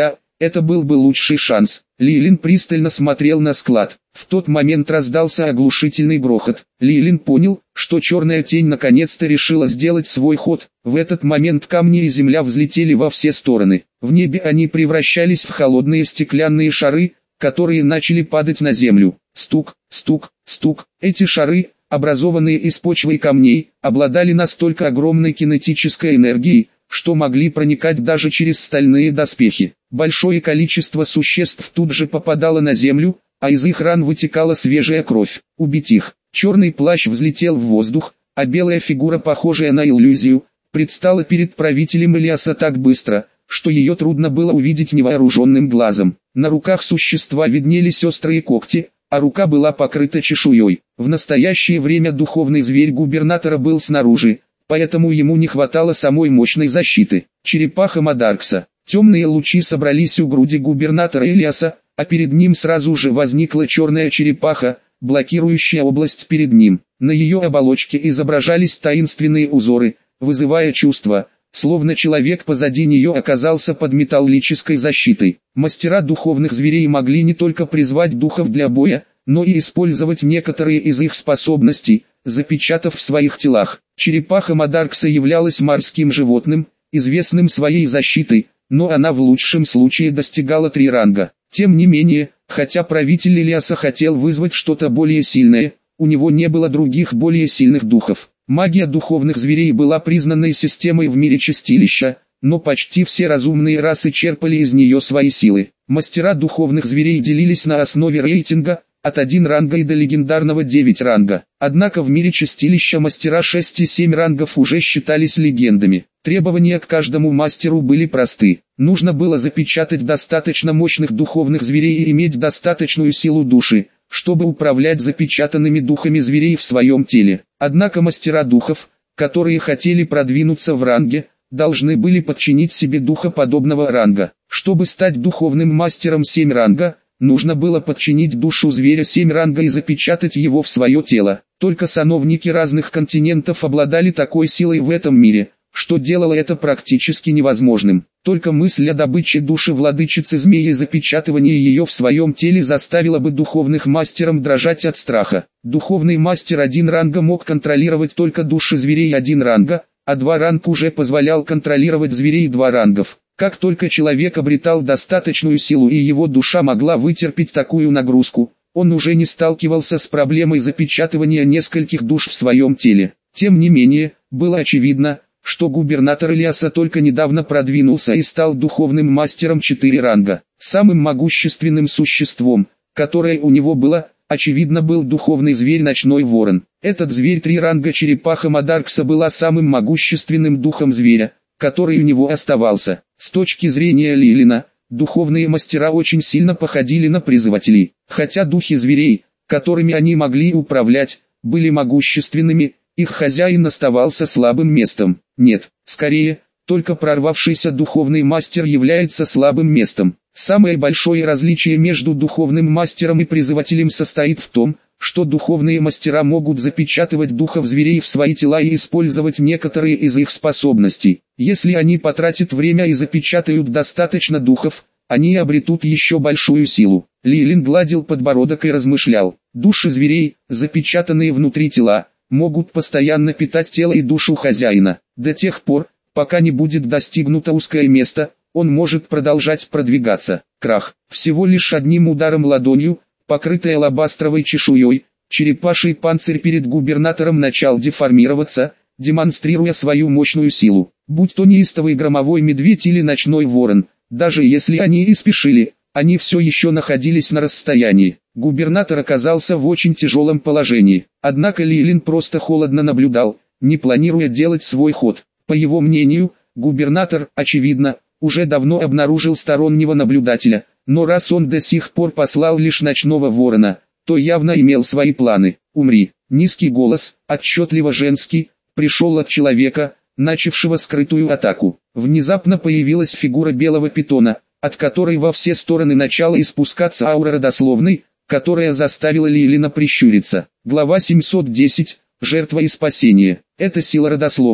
Это был бы лучший шанс. Лилин пристально смотрел на склад. В тот момент раздался оглушительный грохот. Лилин понял, что черная тень наконец-то решила сделать свой ход. В этот момент камни и земля взлетели во все стороны. В небе они превращались в холодные стеклянные шары, которые начали падать на землю. Стук, стук, стук. Эти шары, образованные из почвы и камней, обладали настолько огромной кинетической энергией, что могли проникать даже через стальные доспехи. Большое количество существ тут же попадало на землю, а из их ран вытекала свежая кровь. Убить их. Черный плащ взлетел в воздух, а белая фигура, похожая на иллюзию, предстала перед правителем Ильяса так быстро, что ее трудно было увидеть невооруженным глазом. На руках существа виднелись острые когти, а рука была покрыта чешуей. В настоящее время духовный зверь губернатора был снаружи, поэтому ему не хватало самой мощной защиты. Черепаха Мадаркса. Темные лучи собрались у груди губернатора Ильяса, а перед ним сразу же возникла черная черепаха, блокирующая область перед ним. На ее оболочке изображались таинственные узоры, вызывая чувство, словно человек позади нее оказался под металлической защитой. Мастера духовных зверей могли не только призвать духов для боя, но и использовать некоторые из их способностей, запечатав в своих телах. Черепаха Мадаркса являлась морским животным, известным своей защитой, но она в лучшем случае достигала 3 ранга. Тем не менее, хотя правитель Ильяса хотел вызвать что-то более сильное, у него не было других более сильных духов. Магия духовных зверей была признанной системой в мире чистилища, но почти все разумные расы черпали из нее свои силы. Мастера духовных зверей делились на основе рейтинга, от 1 ранга и до легендарного 9 ранга. Однако в мире чистилища мастера 6 и 7 рангов уже считались легендами. Требования к каждому мастеру были просты. Нужно было запечатать достаточно мощных духовных зверей и иметь достаточную силу души, чтобы управлять запечатанными духами зверей в своем теле. Однако мастера духов, которые хотели продвинуться в ранге, должны были подчинить себе духа подобного ранга. Чтобы стать духовным мастером 7 ранга, нужно было подчинить душу зверя 7 ранга и запечатать его в свое тело. Только сановники разных континентов обладали такой силой в этом мире, что делало это практически невозможным. Только мысль о добыче души владычицы змеи и запечатывании ее в своем теле заставила бы духовных мастеров дрожать от страха. Духовный мастер 1 ранга мог контролировать только души зверей 1 ранга, а 2 ранг уже позволял контролировать зверей 2 рангов. Как только человек обретал достаточную силу и его душа могла вытерпеть такую нагрузку, он уже не сталкивался с проблемой запечатывания нескольких душ в своем теле. Тем не менее, было очевидно, что губернатор Ильяса только недавно продвинулся и стал духовным мастером 4 ранга. Самым могущественным существом, которое у него было, очевидно, был духовный зверь Ночной Ворон. Этот зверь 3 ранга черепаха Мадаркса была самым могущественным духом зверя, который у него оставался. С точки зрения Лилина, духовные мастера очень сильно походили на призывателей. Хотя духи зверей, которыми они могли управлять, были могущественными, их хозяин оставался слабым местом. Нет, скорее, только прорвавшийся духовный мастер является слабым местом. Самое большое различие между духовным мастером и призывателем состоит в том, что духовные мастера могут запечатывать духов зверей в свои тела и использовать некоторые из их способностей. Если они потратят время и запечатают достаточно духов, они обретут еще большую силу. Лилин гладил подбородок и размышлял. Души зверей, запечатанные внутри тела, могут постоянно питать тело и душу хозяина. До тех пор, пока не будет достигнуто узкое место, он может продолжать продвигаться. Крах. Всего лишь одним ударом ладонью, покрытая алабастровой чешуей, черепаший панцирь перед губернатором начал деформироваться, демонстрируя свою мощную силу. Будь то неистовый громовой медведь или ночной ворон, даже если они и спешили, они все еще находились на расстоянии. Губернатор оказался в очень тяжелом положении. Однако Лилин просто холодно наблюдал, не планируя делать свой ход. По его мнению, губернатор, очевидно, уже давно обнаружил стороннего наблюдателя, но раз он до сих пор послал лишь ночного ворона, то явно имел свои планы. «Умри!» Низкий голос, отчетливо женский, пришел от человека, начавшего скрытую атаку. Внезапно появилась фигура белого питона, от которой во все стороны начала испускаться аура родословной, которая заставила Лилина прищуриться. Глава 710. Жертва и спасение. Это сила родословной.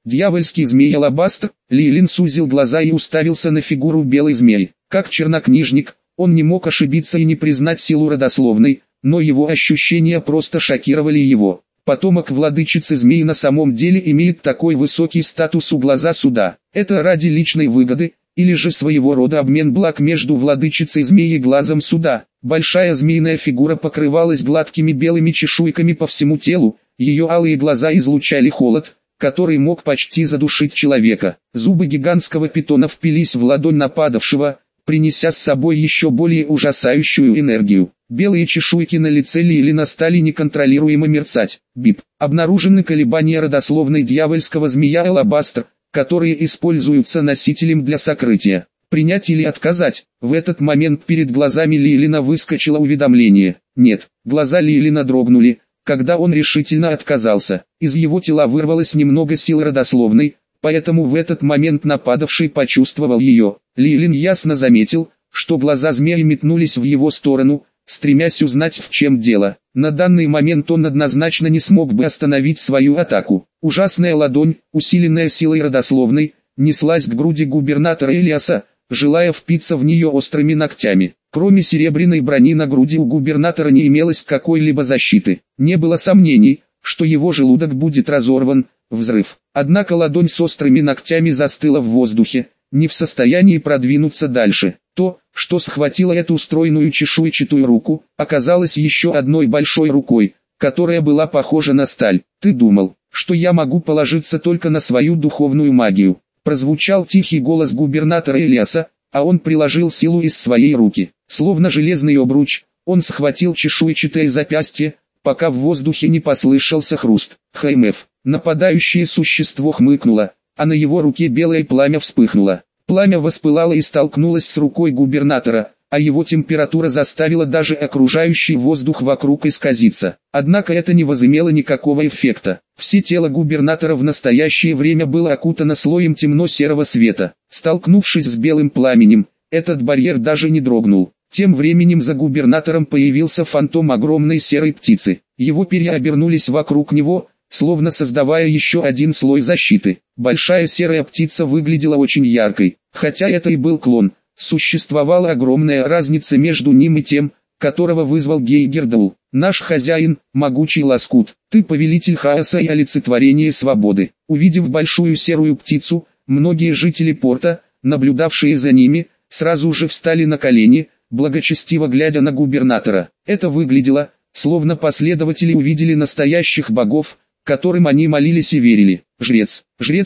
Дьявольский змей-алабастр. Лилин сузил глаза и уставился на фигуру белой змеи. Как чернокнижник, он не мог ошибиться и не признать силу родословной, но его ощущения просто шокировали его. Потомок владычицы змей на самом деле имеет такой высокий статус у глаза суда. Это ради личной выгоды, или же своего рода обмен благ между владычицей змей и глазом суда. Большая змеиная фигура покрывалась гладкими белыми чешуйками по всему телу, ее алые глаза излучали холод, который мог почти задушить человека. Зубы гигантского питона впились в ладонь нападавшего, принеся с собой еще более ужасающую энергию. Белые чешуйки на лице Лилина стали неконтролируемо мерцать. Бип. Обнаружены колебания родословной дьявольского змея-алабастр, которые используются носителем для сокрытия. Принять или отказать? В этот момент перед глазами Лилина выскочило уведомление. Нет. Глаза Лилина дрогнули, когда он решительно отказался. Из его тела вырвалось немного сил родословной, поэтому в этот момент нападавший почувствовал ее. Лилин ясно заметил, что глаза змеи метнулись в его сторону, стремясь узнать, в чем дело. На данный момент он однозначно не смог бы остановить свою атаку. Ужасная ладонь, усиленная силой родословной, неслась к груди губернатора Элиаса, желая впиться в нее острыми ногтями. Кроме серебряной брони на груди у губернатора не имелось какой-либо защиты. Не было сомнений, что его желудок будет разорван. Взрыв. Однако ладонь с острыми ногтями застыла в воздухе, не в состоянии продвинуться дальше. То, что схватило эту стройную чешуйчатую руку, оказалось еще одной большой рукой, которая была похожа на сталь. «Ты думал, что я могу положиться только на свою духовную магию?» Прозвучал тихий голос губернатора Элиаса, а он приложил силу из своей руки. Словно железный обруч, он схватил чешуйчатое запястье, пока в воздухе не послышался хруст. «ХМФ». Нападающее существо хмыкнуло, а на его руке белое пламя вспыхнуло. Пламя воспылало и столкнулось с рукой губернатора, а его температура заставила даже окружающий воздух вокруг исказиться. Однако это не возымело никакого эффекта. Все тело губернатора в настоящее время было окутано слоем темно-серого света. Столкнувшись с белым пламенем, этот барьер даже не дрогнул. Тем временем за губернатором появился фантом огромной серой птицы. Его перья обернулись вокруг него, словно создавая еще один слой защиты. Большая серая птица выглядела очень яркой, хотя это и был клон. Существовала огромная разница между ним и тем, которого вызвал Гейгердул. «Наш хозяин, могучий лоскут, ты повелитель хаоса и олицетворение свободы». Увидев большую серую птицу, многие жители порта, наблюдавшие за ними, сразу же встали на колени, благочестиво глядя на губернатора. Это выглядело, словно последователи увидели настоящих богов, которым они молились и верили. Жрец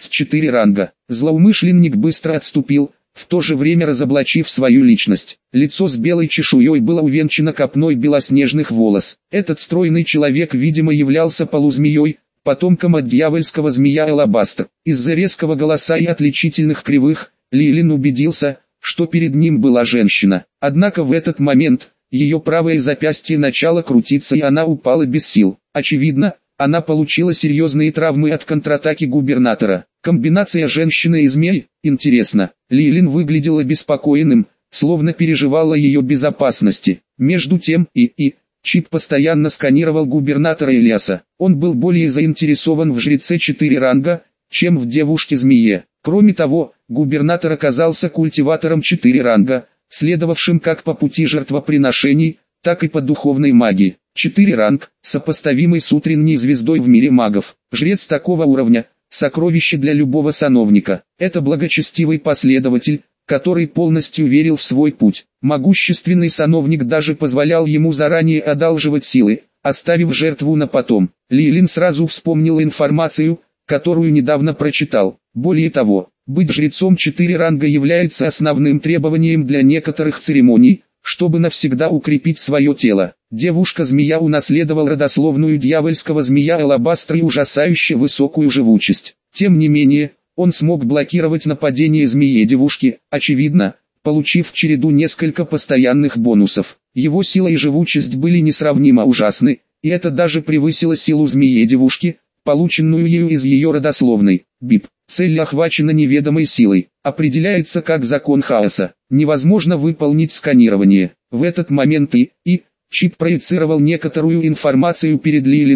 4 ранга. Злоумышленник быстро отступил, в то же время разоблачив свою личность. Лицо с белой чешуей было увенчано копной белоснежных волос. Этот стройный человек, видимо, являлся полузмеей, потомком от дьявольского змея-алабастр. Из-за резкого голоса и отличительных кривых, Лилин убедился, что перед ним была женщина. Однако в этот момент, ее правое запястье начало крутиться и она упала без сил. Очевидно, она получила серьезные травмы от контратаки губернатора. Комбинация женщины и змей? Интересно. Лилин выглядел обеспокоенным, словно переживала ее безопасности. Между тем Чип постоянно сканировал губернатора Элиаса. Он был более заинтересован в жреце 4 ранга, чем в девушке-змее. Кроме того, губернатор оказался культиватором 4 ранга, следовавшим как по пути жертвоприношений, так и по духовной магии. 4 ранг, сопоставимый с утренней звездой в мире магов. Жрец такого уровня – сокровище для любого сановника. Это благочестивый последователь, который полностью верил в свой путь. Могущественный сановник даже позволял ему заранее одалживать силы, оставив жертву на потом. Лилин сразу вспомнил информацию, которую недавно прочитал. Более того, быть жрецом 4 ранга является основным требованием для некоторых церемоний, чтобы навсегда укрепить свое тело. Девушка-змея унаследовала родословную дьявольского змея-алабастра и ужасающе высокую живучесть. Тем не менее, он смог блокировать нападение змеи-девушки, очевидно, получив в череду несколько постоянных бонусов. Его сила и живучесть были несравнимо ужасны, и это даже превысило силу змеи-девушки, полученную ею из ее родословной. Бип. Цель охвачена неведомой силой. Определяется как закон хаоса. Невозможно выполнить сканирование. В этот момент Чип проецировал некоторую информацию перед Лилином,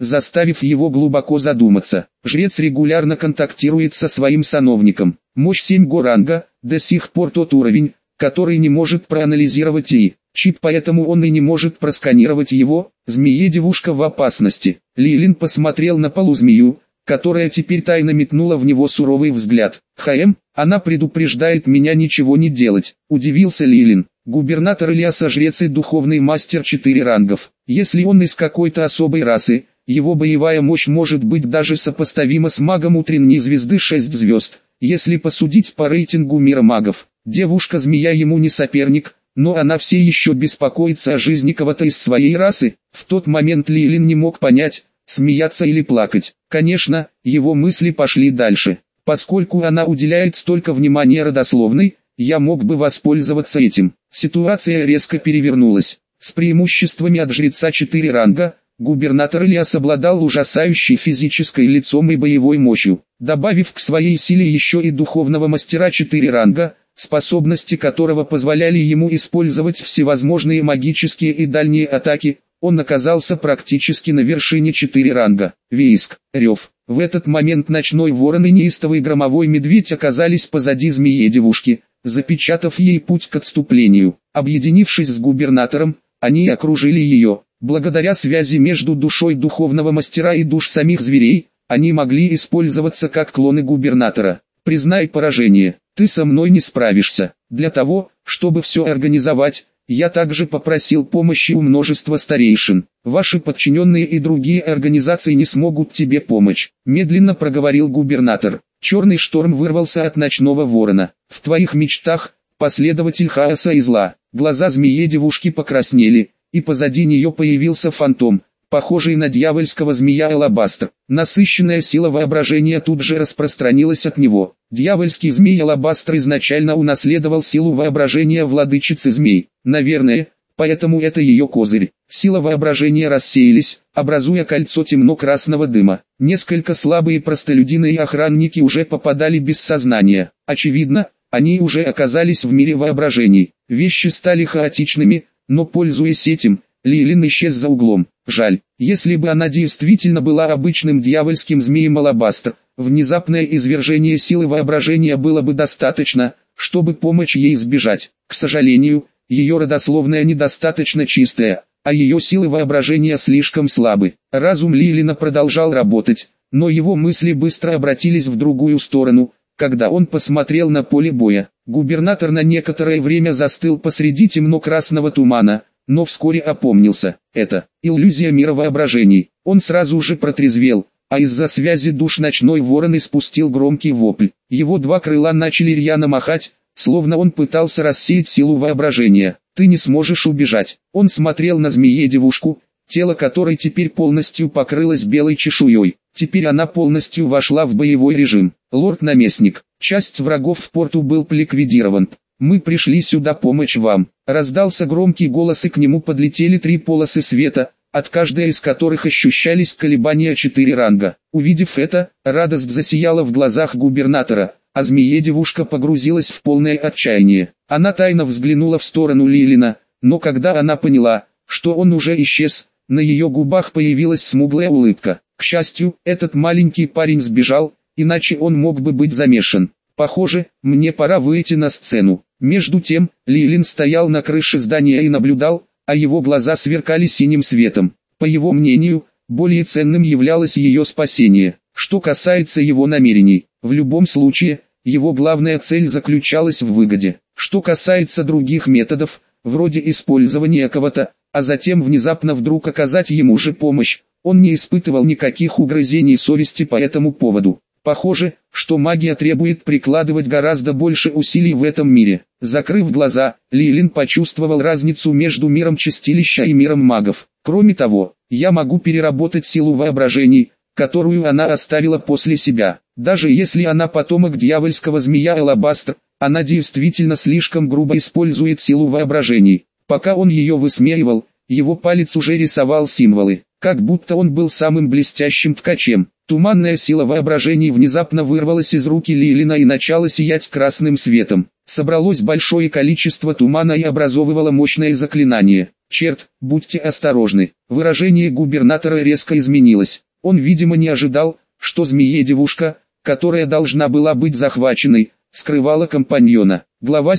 заставив его глубоко задуматься. Жрец регулярно контактирует со своим сановником. Мощь 7 ранга, до сих пор тот уровень, который не может проанализировать чип, поэтому он и не может просканировать его. Змея-девушка в опасности. Лилин посмотрел на полузмею, которая теперь тайно метнула в него суровый взгляд. Она предупреждает меня ничего не делать, удивился Лилин. Губернатор Ильяса жрец и духовный мастер 4 рангов. Если он из какой-то особой расы, его боевая мощь может быть даже сопоставима с магом утренней звезды 6 звезд. Если посудить по рейтингу мира магов, девушка-змея ему не соперник, но она все еще беспокоится о жизни кого-то из своей расы. В тот момент Лилин не мог понять, смеяться или плакать. Конечно, его мысли пошли дальше. Поскольку она уделяет столько внимания родословной, я мог бы воспользоваться этим. Ситуация резко перевернулась. С преимуществами от жреца 4 ранга, губернатор Ильяс обладал ужасающей физической лицом и боевой мощью, добавив к своей силе еще и духовного мастера 4 ранга, способности которого позволяли ему использовать всевозможные магические и дальние атаки. Он оказался практически на вершине 4 ранга. Виск, рев. В этот момент ночной ворон и неистовый громовой медведь оказались позади змеи-девушки, запечатав ей путь к отступлению. Объединившись с губернатором, они окружили ее. Благодаря связи между душой духовного мастера и душ самих зверей, они могли использоваться как клоны губернатора. Признай поражение, ты со мной не справишься. Для того, чтобы все организовать, я также попросил помощи у множества старейшин. Ваши подчиненные и другие организации не смогут тебе помочь, медленно проговорил губернатор. Черный шторм вырвался от ночного ворона. В твоих мечтах, последователь хаоса и зла. Глаза змеи-девушки покраснели, и позади нее появился фантом, похожий на дьявольского змея Алабастр. Насыщенная сила воображения тут же распространилась от него. Дьявольский змей Алабастр изначально унаследовал силу воображения владычицы змей. Наверное, поэтому это ее козырь. Сила воображения рассеялись, образуя кольцо темно-красного дыма. Несколько слабые простолюдины и охранники уже попадали без сознания. Очевидно, они уже оказались в мире воображений. Вещи стали хаотичными, но пользуясь этим, Лилин исчез за углом. Жаль, если бы она действительно была обычным дьявольским змеем Алабастр, внезапное извержение силы воображения было бы достаточно, чтобы помочь ей сбежать. К сожалению, ее родословная недостаточно чистая, а ее силы воображения слишком слабы. Разум Лилина продолжал работать, но его мысли быстро обратились в другую сторону, когда он посмотрел на поле боя. Губернатор на некоторое время застыл посреди темно-красного тумана, но вскоре опомнился. Это иллюзия мира воображений. Он сразу же протрезвел, а из-за связи душ ночной ворон испустил громкий вопль. Его два крыла начали рьяно махать, словно он пытался рассеять силу воображения. «Ты не сможешь убежать». Он смотрел на змеи-девушку, тело которой теперь полностью покрылось белой чешуей. Теперь она полностью вошла в боевой режим. «Лорд-наместник, часть врагов в порту был ликвидирован. Мы пришли сюда помочь вам». Раздался громкий голос, и к нему подлетели 3 полосы света, от каждой из которых ощущались колебания 4 ранга. Увидев это, радость засияла в глазах губернатора, а змея-девушка погрузилась в полное отчаяние. Она тайно взглянула в сторону Лилина, но когда она поняла, что он уже исчез, на ее губах появилась смуглая улыбка. К счастью, этот маленький парень сбежал, иначе он мог бы быть замешан. Похоже, мне пора выйти на сцену. Между тем, Лилин стоял на крыше здания и наблюдал, а его глаза сверкали синим светом. По его мнению, более ценным являлось ее спасение. Что касается его намерений, в любом случае, его главная цель заключалась в выгоде. Что касается других методов, вроде использования кого-то, а затем внезапно вдруг оказать ему же помощь, он не испытывал никаких угрызений совести по этому поводу. Похоже, что магия требует прикладывать гораздо больше усилий в этом мире. Закрыв глаза, Лилин почувствовал разницу между миром чистилища и миром магов. Кроме того, я могу переработать силу воображений, которую она оставила после себя. Даже если она потомок дьявольского змея Алабастр, она действительно слишком грубо использует силу воображений. Пока он ее высмеивал, его палец уже рисовал символы, как будто он был самым блестящим ткачем. Туманная сила воображений внезапно вырвалась из руки Лилина и начала сиять красным светом. Собралось большое количество тумана и образовывало мощное заклинание. «Черт, будьте осторожны, Выражение губернатора резко изменилось. Он, видимо, не ожидал, что змея-девушка, которая должна была быть захваченной, скрывала компаньона. Глава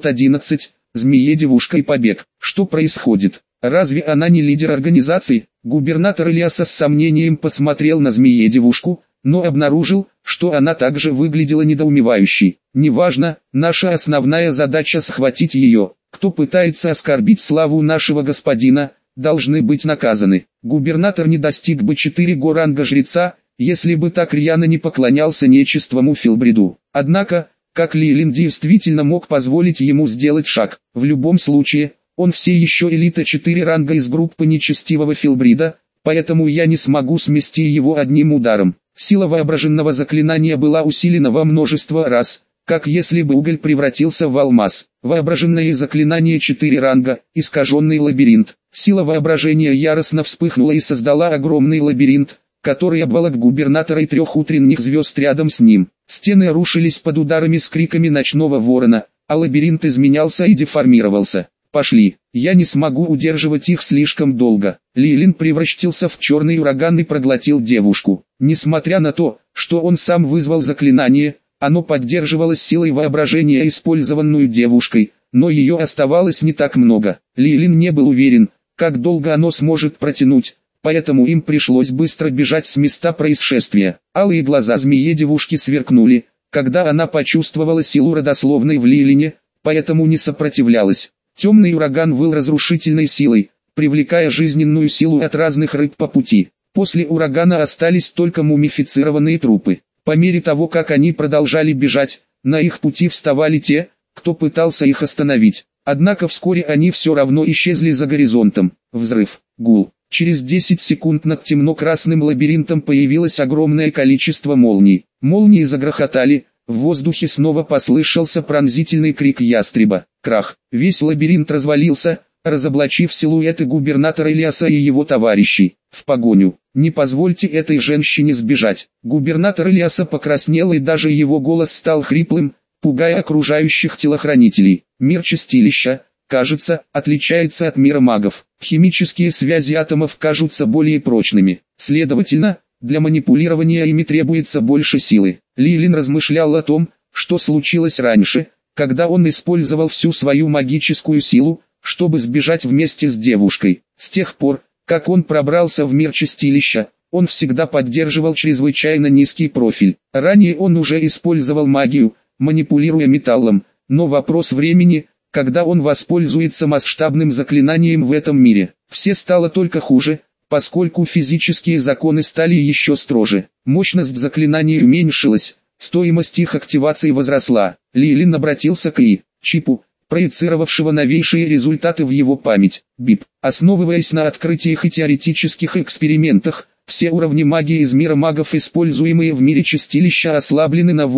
711. Змея-девушка и побег. Что происходит? Разве она не лидер организации? Губернатор Ильяса с сомнением посмотрел на змея-девушку, но обнаружил, что она также выглядела недоумевающей. «Неважно, наша основная задача схватить ее. Кто пытается оскорбить славу нашего господина, должны быть наказаны». Губернатор не достиг бы 4 ранга жреца, если бы так рьяно не поклонялся нечистому Филбриду. Однако, как Лилин действительно мог позволить ему сделать шаг? В любом случае, он все еще элита 4 ранга из группы нечестивого Филбрида, поэтому я не смогу смести его одним ударом. Сила воображенного заклинания была усилена во множество раз, как если бы уголь превратился в алмаз. Воображенное заклинание 4 ранга, искаженный лабиринт. Сила воображения яростно вспыхнула и создала огромный лабиринт, который обволок губернатора и 3 утренних звезд рядом с ним. Стены рушились под ударами с криками ночного ворона, а лабиринт изменялся и деформировался. «Пошли, я не смогу удерживать их слишком долго». Лилин превратился в черный ураган и проглотил девушку. Несмотря на то, что он сам вызвал заклинание, оно поддерживалось силой воображения, использованную девушкой, но ее оставалось не так много. Лилин не был уверен, как долго оно сможет протянуть, поэтому им пришлось быстро бежать с места происшествия. Алые глаза змеи-девушки сверкнули, когда она почувствовала силу родословной в Лилине, поэтому не сопротивлялась. Темный ураган выл разрушительной силой, привлекая жизненную силу от разных рыб по пути. После урагана остались только мумифицированные трупы. По мере того, как они продолжали бежать, на их пути вставали те, кто пытался их остановить. Однако вскоре они все равно исчезли за горизонтом. Взрыв, гул. Через 10 секунд над темно-красным лабиринтом появилось огромное количество молний. Молнии загрохотали, в воздухе снова послышался пронзительный крик ястреба. Крах. Весь лабиринт развалился, разоблачив силуэты губернатора Ильяса и его товарищей. В погоню. Не позвольте этой женщине сбежать. Губернатор Ильяса покраснел, и даже его голос стал хриплым, пугая окружающих телохранителей. Мир чистилища, кажется, отличается от мира магов. Химические связи атомов кажутся более прочными. Следовательно, для манипулирования ими требуется больше силы. Лилин размышлял о том, что случилось раньше, когда он использовал всю свою магическую силу, чтобы сбежать вместе с девушкой. С тех пор, как он пробрался в мир чистилища, он всегда поддерживал чрезвычайно низкий профиль. Ранее он уже использовал магию, манипулируя металлом, но вопрос времени, когда он воспользуется масштабным заклинанием в этом мире. Все стало только хуже, поскольку физические законы стали еще строже. Мощность заклинаний уменьшилась, стоимость их активации возросла. Лилин обратился к Чипу, проецировавшего новейшие результаты в его память. БИП. Основываясь на открытиях и теоретических экспериментах, все уровни магии из мира магов, используемые в мире чистилища, ослаблены на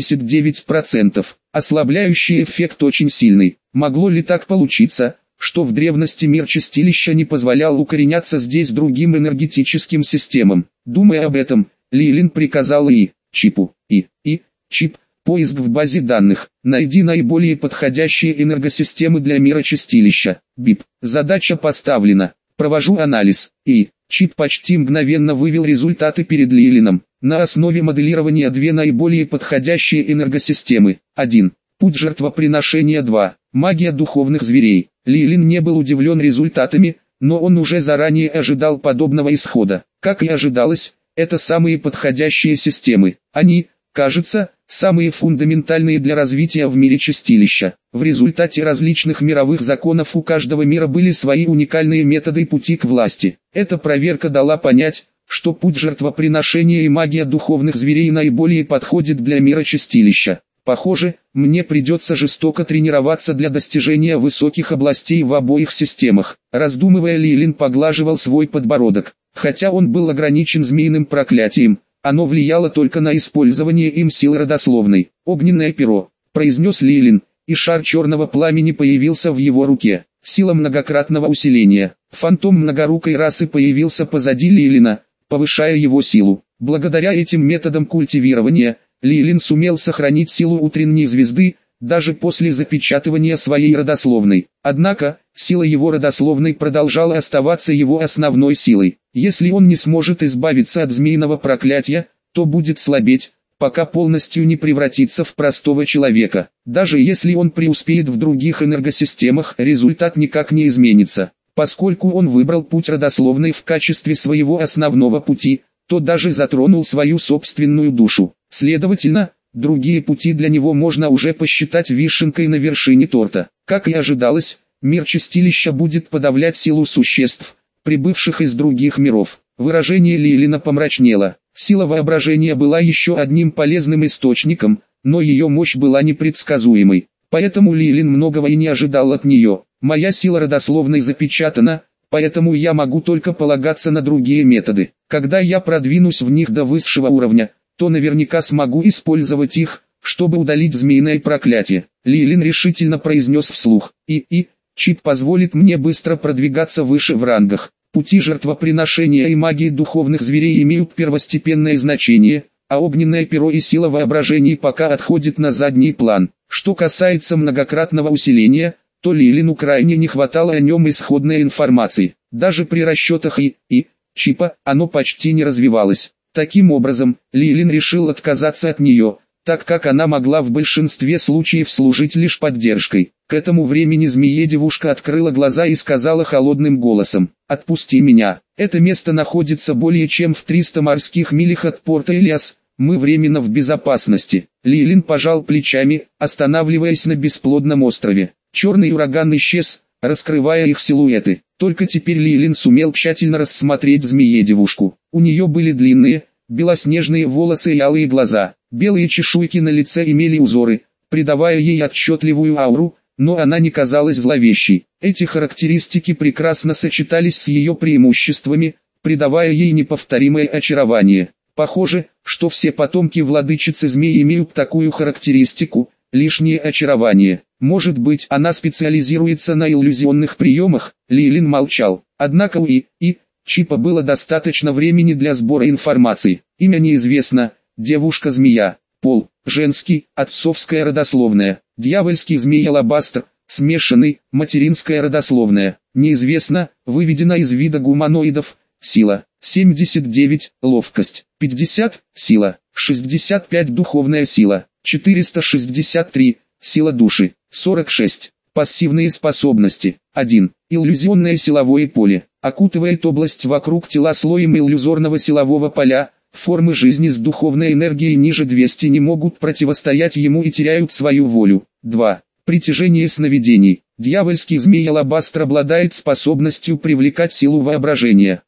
89%. Ослабляющий эффект очень сильный. Могло ли так получиться, что в древности мир чистилища не позволял укореняться здесь другим энергетическим системам? Думая об этом, Лилин приказал Чипу. Чип, поиск в базе данных. Найди наиболее подходящие энергосистемы для мира чистилища. БИП. Задача поставлена. Провожу анализ. Чип почти мгновенно вывел результаты перед Лилином. На основе моделирования 2 наиболее подходящие энергосистемы. 1. Путь жертвоприношения. 2. Магия духовных зверей. Лилин не был удивлен результатами, но он уже заранее ожидал подобного исхода. Как и ожидалось, это самые подходящие системы. Они, кажется, самые фундаментальные для развития в мире чистилища. В результате различных мировых законов у каждого мира были свои уникальные методы и пути к власти. Эта проверка дала понять, что путь жертвоприношения и магия духовных зверей наиболее подходит для мира чистилища. Похоже, мне придется жестоко тренироваться для достижения высоких областей в обоих системах. Раздумывая, Лилин поглаживал свой подбородок. Хотя он был ограничен змеиным проклятием, оно влияло только на использование им силы родословной. «Огненное перо», — произнес Лилин, и шар черного пламени появился в его руке. Сила многократного усиления. Фантом многорукой расы появился позади Лилина, повышая его силу. Благодаря этим методам культивирования, Лилин сумел сохранить силу утренней звезды, даже после запечатывания своей родословной. Однако, сила его родословной продолжала оставаться его основной силой. Если он не сможет избавиться от змеиного проклятия, то будет слабеть, пока полностью не превратится в простого человека. Даже если он преуспеет в других энергосистемах, результат никак не изменится. Поскольку он выбрал путь родословной в качестве своего основного пути, то даже затронул свою собственную душу. Следовательно, другие пути для него можно уже посчитать вишенкой на вершине торта. Как и ожидалось, мир чистилища будет подавлять силу существ, прибывших из других миров. Выражение Лилина помрачнело. Сила воображения была еще одним полезным источником, но ее мощь была непредсказуемой. Поэтому Лилин многого и не ожидал от нее. Моя сила родословной запечатана, поэтому я могу только полагаться на другие методы. Когда я продвинусь в них до высшего уровня, то наверняка смогу использовать их, чтобы удалить змеиное проклятие. Лилин решительно произнес вслух. Чип позволит мне быстро продвигаться выше в рангах. Пути жертвоприношения и магии духовных зверей имеют первостепенное значение, а огненное перо и сила воображения пока отходят на задний план. Что касается многократного усиления, то Лилину крайне не хватало о нем исходной информации. Даже при расчетах чипа оно почти не развивалось. Таким образом, Лилин решил отказаться от нее, так как она могла в большинстве случаев служить лишь поддержкой. К этому времени змея-девушка открыла глаза и сказала холодным голосом: «Отпусти меня. Это место находится более чем в 300 морских милях от порта Элиас. Мы временно в безопасности». Лилин пожал плечами, останавливаясь на бесплодном острове. Черный ураган исчез, раскрывая их силуэты. Только теперь Лилин сумел тщательно рассмотреть змея-девушку. У нее были длинные, белоснежные волосы и алые глаза. Белые чешуйки на лице имели узоры, придавая ей отчетливую ауру, но она не казалась зловещей. Эти характеристики прекрасно сочетались с ее преимуществами, придавая ей неповторимое очарование. Похоже, что все потомки владычицы змей имеют такую характеристику – лишнее очарование. Может быть, она специализируется на иллюзионных приемах? Лилин молчал. Однако у Чипа было достаточно времени для сбора информации. Имя неизвестно, девушка-змея, пол, женский, отцовская родословная, дьявольский змей-алабастр, смешанный, материнская родословная, неизвестно, выведена из вида гуманоидов, сила, 79, ловкость, 50, сила, 65 духовная сила, 463, сила души, 46. Пассивные способности. 1. Иллюзионное силовое поле. Окутывает область вокруг тела слоем иллюзорного силового поля. Формы жизни с духовной энергией ниже 200 не могут противостоять ему и теряют свою волю. 2. Притяжение сновидений. Дьявольский змей-алабастр обладает способностью привлекать силу воображения.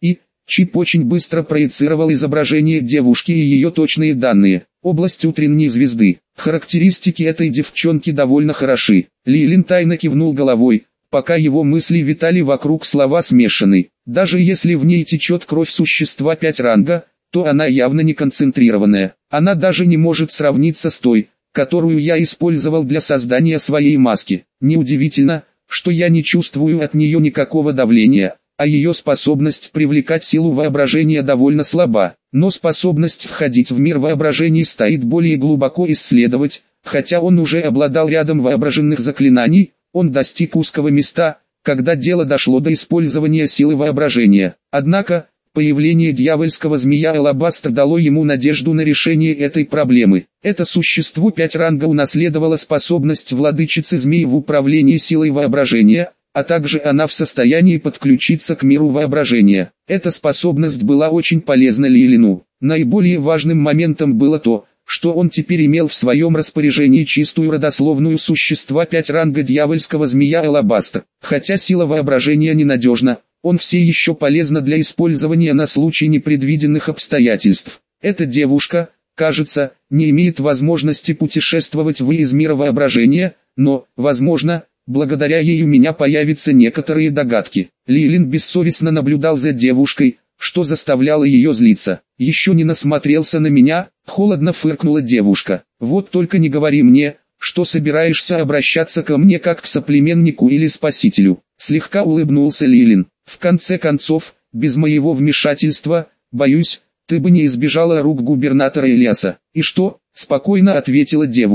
Чип очень быстро проецировал изображение девушки и ее точные данные. Область утренней звезды. Характеристики этой девчонки довольно хороши. Лилин тайно кивнул головой, пока его мысли витали вокруг слова «смешанный». Даже если в ней течет кровь существа 5 ранга, то она явно не концентрированная. Она даже не может сравниться с той, которую я использовал для создания своей маски. Неудивительно, что я не чувствую от нее никакого давления, а ее способность привлекать силу воображения довольно слаба. Но способность входить в мир воображений стоит более глубоко исследовать, хотя он уже обладал рядом воображенных заклинаний, он достиг узкого места, когда дело дошло до использования силы воображения. Однако, появление дьявольского змея-алабастра дало ему надежду на решение этой проблемы. Это существо 5 ранга унаследовало способность владычицы змей в управлении силой воображения, а также она в состоянии подключиться к миру воображения. Эта способность была очень полезна Лилину. Наиболее важным моментом было то, что он теперь имел в своем распоряжении чистую родословную существа 5 ранга дьявольского змея-алабастра. Хотя сила воображения ненадежна, он все еще полезна для использования на случай непредвиденных обстоятельств. Эта девушка, кажется, не имеет возможности путешествовать из мира воображения, но, возможно, благодаря ей у меня появятся некоторые догадки. Лилин бессовестно наблюдал за девушкой, что заставляло ее злиться. «Еще не насмотрелся на меня?» — холодно фыркнула девушка. «Вот только не говори мне, что собираешься обращаться ко мне как к соплеменнику или спасителю». Слегка улыбнулся Лилин. «В конце концов, без моего вмешательства, боюсь, ты бы не избежала рук губернатора Элиаса». «И что?» — спокойно ответила девушка.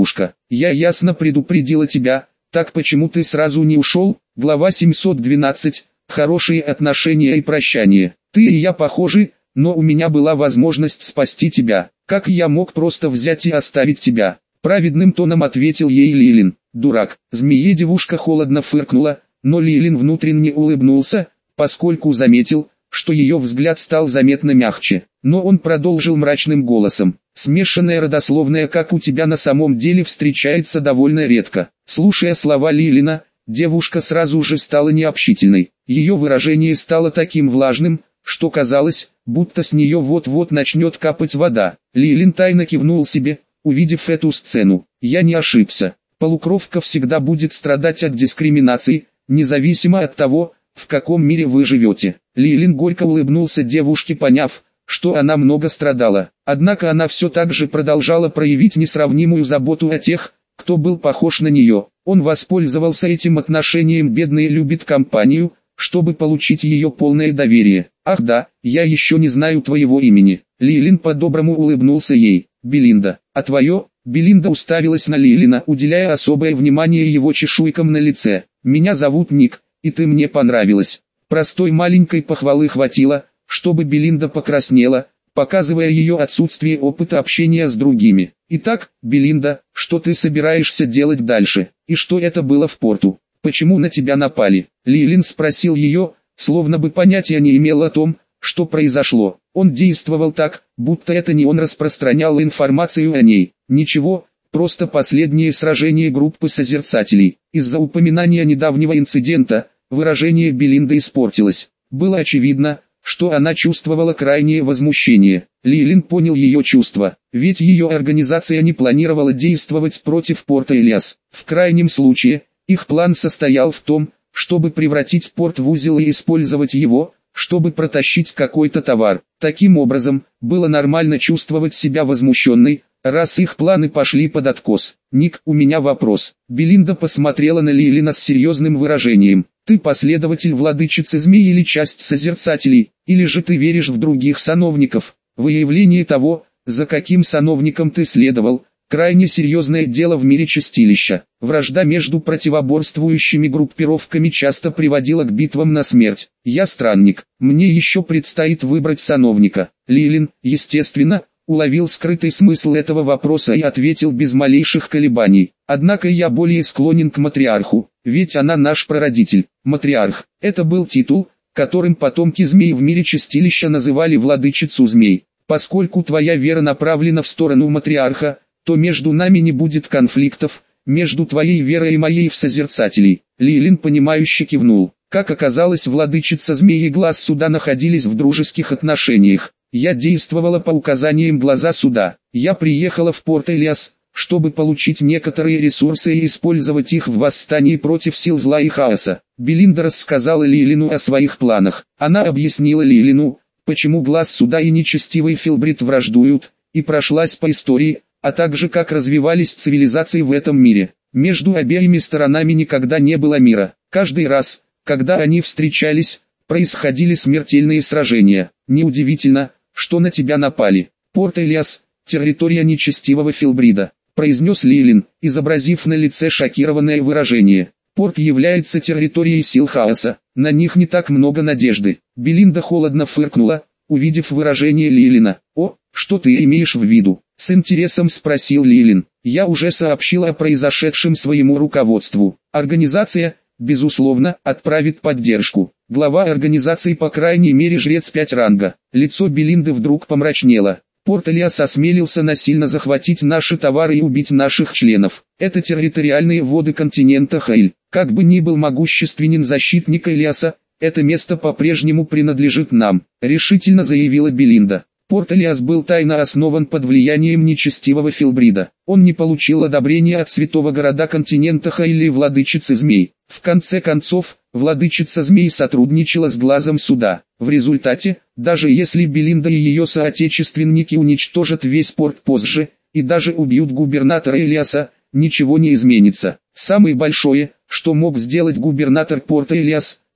Я ясно предупредила тебя, так почему ты сразу не ушел? Глава 712. Хорошие отношения и прощание. Ты и я похожи, но у меня была возможность спасти тебя. Как я мог просто взять и оставить тебя? Праведным тоном ответил ей Лилин. Дурак. Змея-девушка холодно фыркнула, но Лилин внутренне улыбнулся, поскольку заметил, что ее взгляд стал заметно мягче. Но он продолжил мрачным голосом. Смешанное родословное, как у тебя на самом деле, встречается довольно редко. Слушая слова Лилина, девушка сразу же стала необщительной. Ее выражение стало таким влажным, что казалось, будто с нее вот-вот начнет капать вода. Лилин тайно кивнул себе, увидев эту сцену. Я не ошибся. Полукровка всегда будет страдать от дискриминации, независимо от того, в каком мире вы живете. Лилин горько улыбнулся девушке, поняв, что она много страдала. Однако она все так же продолжала проявить несравнимую заботу о тех, кто был похож на нее. Он воспользовался этим отношением, бедный любит компанию, чтобы получить ее полное доверие. Ах да, я еще не знаю твоего имени. Лилин по-доброму улыбнулся ей. Белинда. А твое? Белинда уставилась на Лилина, уделяя особое внимание его чешуйкам на лице. Меня зовут Ник, и ты мне понравилась. Простой маленькой похвалы хватило, чтобы Белинда покраснела, показывая ее отсутствие опыта общения с другими. Итак, Белинда, что ты собираешься делать дальше? И что это было в порту? Почему на тебя напали? Лилин спросил ее, словно бы понятия не имел о том, что произошло. Он действовал так, будто это не он распространял информацию о ней. Ничего, просто последнее сражение группы созерцателей. Из-за упоминания недавнего инцидента, выражение Белинды испортилось. Было очевидно, что она чувствовала крайнее возмущение. Лилин понял ее чувства, ведь ее организация не планировала действовать против порта Элиас. В крайнем случае, их план состоял в том, чтобы превратить порт в узел и использовать его, чтобы протащить какой-то товар. Таким образом, было нормально чувствовать себя возмущенной, раз их планы пошли под откос. Ник, у меня вопрос. Белинда посмотрела на Лилина с серьезным выражением. Ты последователь владычицы змей или часть созерцателей, или же ты веришь в других сановников? Выявление того, за каким сановником ты следовал, крайне серьезное дело в мире чистилища. Вражда между противоборствующими группировками часто приводила к битвам на смерть. Я странник, мне еще предстоит выбрать сановника. Лилин, естественно, уловил скрытый смысл этого вопроса и ответил без малейших колебаний. Однако я более склонен к матриарху, ведь она наш прародитель. Матриарх – это был титул, которым потомки змей в мире чистилища называли владычицу змей. Поскольку твоя вера направлена в сторону матриарха, то между нами не будет конфликтов, между твоей верой и моей в созерцателей. Лилин понимающе кивнул. Как оказалось, владычица змей и глаз суда находились в дружеских отношениях. Я действовала по указаниям глаза суда. Я приехала в порт Элиас, чтобы получить некоторые ресурсы и использовать их в восстании против сил зла и хаоса. Белинда рассказала Лилину о своих планах. Она объяснила Лилину, почему глаз суда и нечестивый Филбрид враждуют, и прошлась по истории, а также как развивались цивилизации в этом мире. Между обеими сторонами никогда не было мира. Каждый раз, когда они встречались, происходили смертельные сражения. Неудивительно, что на тебя напали. Порт Элиас, территория нечестивого Филбрида, произнес Лилин, изобразив на лице шокированное выражение. Порт является территорией сил хаоса, на них не так много надежды. Белинда холодно фыркнула, увидев выражение Лилина. О, что ты имеешь в виду? С интересом спросил Лилин. Я уже сообщил о произошедшем своему руководству. Организация, безусловно, отправит поддержку. Глава организации, по крайней мере, жрец 5 ранга. Лицо Белинды вдруг помрачнело. Порт Элиас осмелился насильно захватить наши товары и убить наших членов. Это территориальные воды континента Хейль. Как бы ни был могущественен защитник Элиаса, это место по-прежнему принадлежит нам, решительно заявила Белинда. Порт Элиас был тайно основан под влиянием нечестивого Филбрида. Он не получил одобрения от святого города континента Хейли и владычицы змей. В конце концов, владычица змей сотрудничала с глазом суда. В результате, даже если Белинда и ее соотечественники уничтожат весь порт позже, и даже убьют губернатора Элиаса, ничего не изменится. Самое большое, что мог сделать губернатор порта Элиас,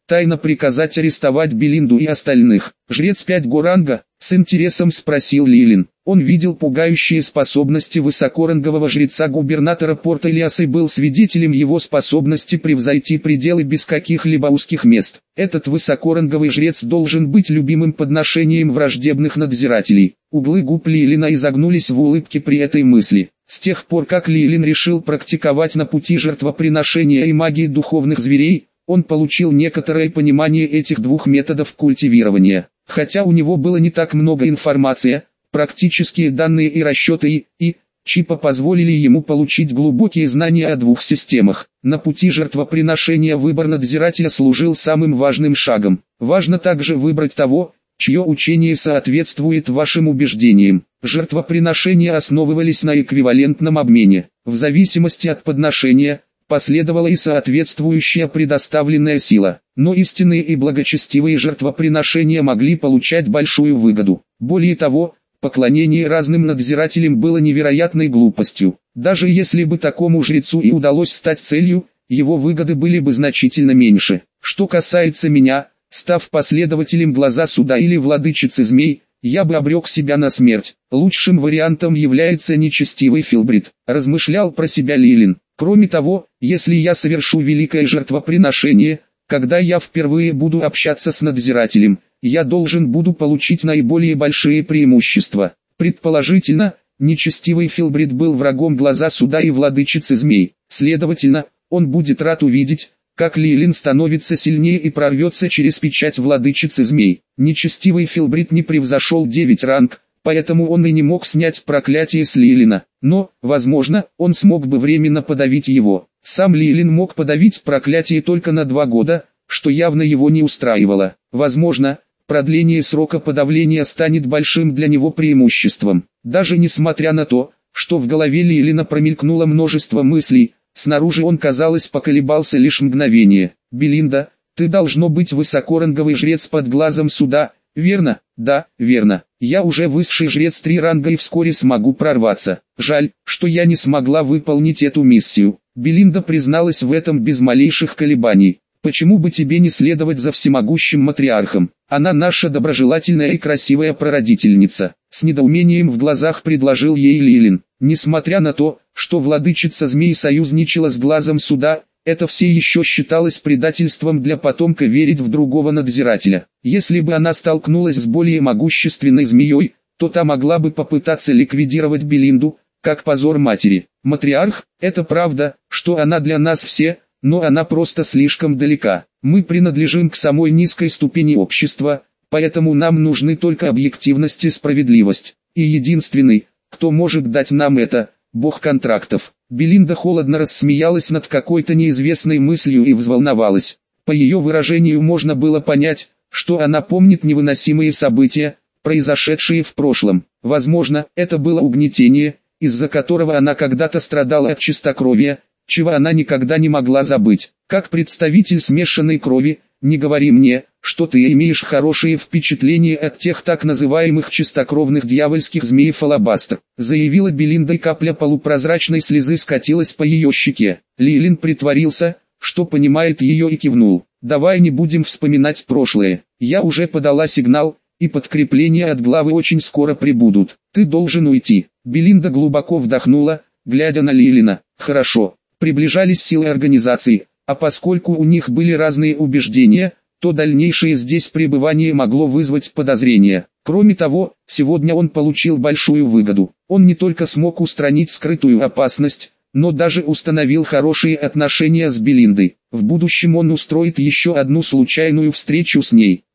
тайно приказать арестовать Белинду и остальных. Жрец 5-го ранга, с интересом спросил Лилин. Он видел пугающие способности высокорангового жреца-губернатора порта Ильяса и был свидетелем его способности превзойти пределы без каких-либо узких мест. Этот высокоранговый жрец должен быть любимым подношением враждебных надзирателей. Углы губ Лилина изогнулись в улыбке при этой мысли. С тех пор, как Лилин решил практиковать на пути жертвоприношения и магии духовных зверей, он получил некоторое понимание этих двух методов культивирования. Хотя у него было не так много информации, практические данные и расчеты и чипа позволили ему получить глубокие знания о двух системах. На пути жертвоприношения выбор надзирателя служил самым важным шагом. Важно также выбрать того, чье учение соответствует вашим убеждениям. Жертвоприношения основывались на эквивалентном обмене. В зависимости от подношения, последовала и соответствующая предоставленная сила. Но истинные и благочестивые жертвоприношения могли получать большую выгоду. Более того, поклонение разным надзирателям было невероятной глупостью. Даже если бы такому жрецу и удалось стать целью, его выгоды были бы значительно меньше. Что касается меня, став последователем глаза суда или владычицы змей, я бы обрек себя на смерть. Лучшим вариантом является нечестивый Филбрид, размышлял про себя Лилин. Кроме того, если я совершу великое жертвоприношение, когда я впервые буду общаться с надзирателем, я должен буду получить наиболее большие преимущества. Предположительно, нечестивый Филбрид был врагом глаза суда и владычицы змей. Следовательно, он будет рад увидеть, как Лилин становится сильнее и прорвется через печать владычицы змей. Нечестивый Филбрид не превзошел 9 ранг, поэтому он и не мог снять проклятие с Лилина. Но, возможно, он смог бы временно подавить его. Сам Лилин мог подавить проклятие только на 2 года, что явно его не устраивало. Возможно, продление срока подавления станет большим для него преимуществом. Даже несмотря на то, что в голове Лилина промелькнуло множество мыслей, снаружи он, казалось, поколебался лишь мгновение. «Белинда, ты должно быть высокоранговый жрец под глазом суда, верно?» «Да, верно. Я уже высший жрец 3 ранга и вскоре смогу прорваться. Жаль, что я не смогла выполнить эту миссию». Белинда призналась в этом без малейших колебаний. «Почему бы тебе не следовать за всемогущим матриархом? Она наша доброжелательная и красивая прародительница», — с недоумением в глазах предложил ей Лилин. Несмотря на то, что владычица змей союзничала с глазом суда, это все еще считалось предательством для потомка верить в другого надзирателя. Если бы она столкнулась с более могущественной змеей, то та могла бы попытаться ликвидировать Белинду, как позор матери. Матриарх, это правда, что она для нас все, но она просто слишком далека. Мы принадлежим к самой низкой ступени общества, поэтому нам нужны только объективность и справедливость. И единственный, кто может дать нам это, бог контрактов. Белинда холодно рассмеялась над какой-то неизвестной мыслью и взволновалась. По ее выражению можно было понять, что она помнит невыносимые события, произошедшие в прошлом. Возможно, это было угнетение, из-за которого она когда-то страдала от чистокровия, чего она никогда не могла забыть. Как представитель смешанной крови, не говори мне, что ты имеешь хорошие впечатления от тех так называемых чистокровных дьявольских змеев Алабастр, заявила Белинда, и капля полупрозрачной слезы скатилась по ее щеке. Лилин притворился, что понимает ее, и кивнул. «Давай не будем вспоминать прошлое. Я уже подала сигнал, и подкрепления от главы очень скоро прибудут. Ты должен уйти». Белинда глубоко вдохнула, глядя на Лилина. «Хорошо». Приближались силы организации, а поскольку у них были разные убеждения, то дальнейшее здесь пребывание могло вызвать подозрения. Кроме того, сегодня он получил большую выгоду. Он не только смог устранить скрытую опасность, но даже установил хорошие отношения с Белиндой. В будущем он устроит еще одну случайную встречу с ней.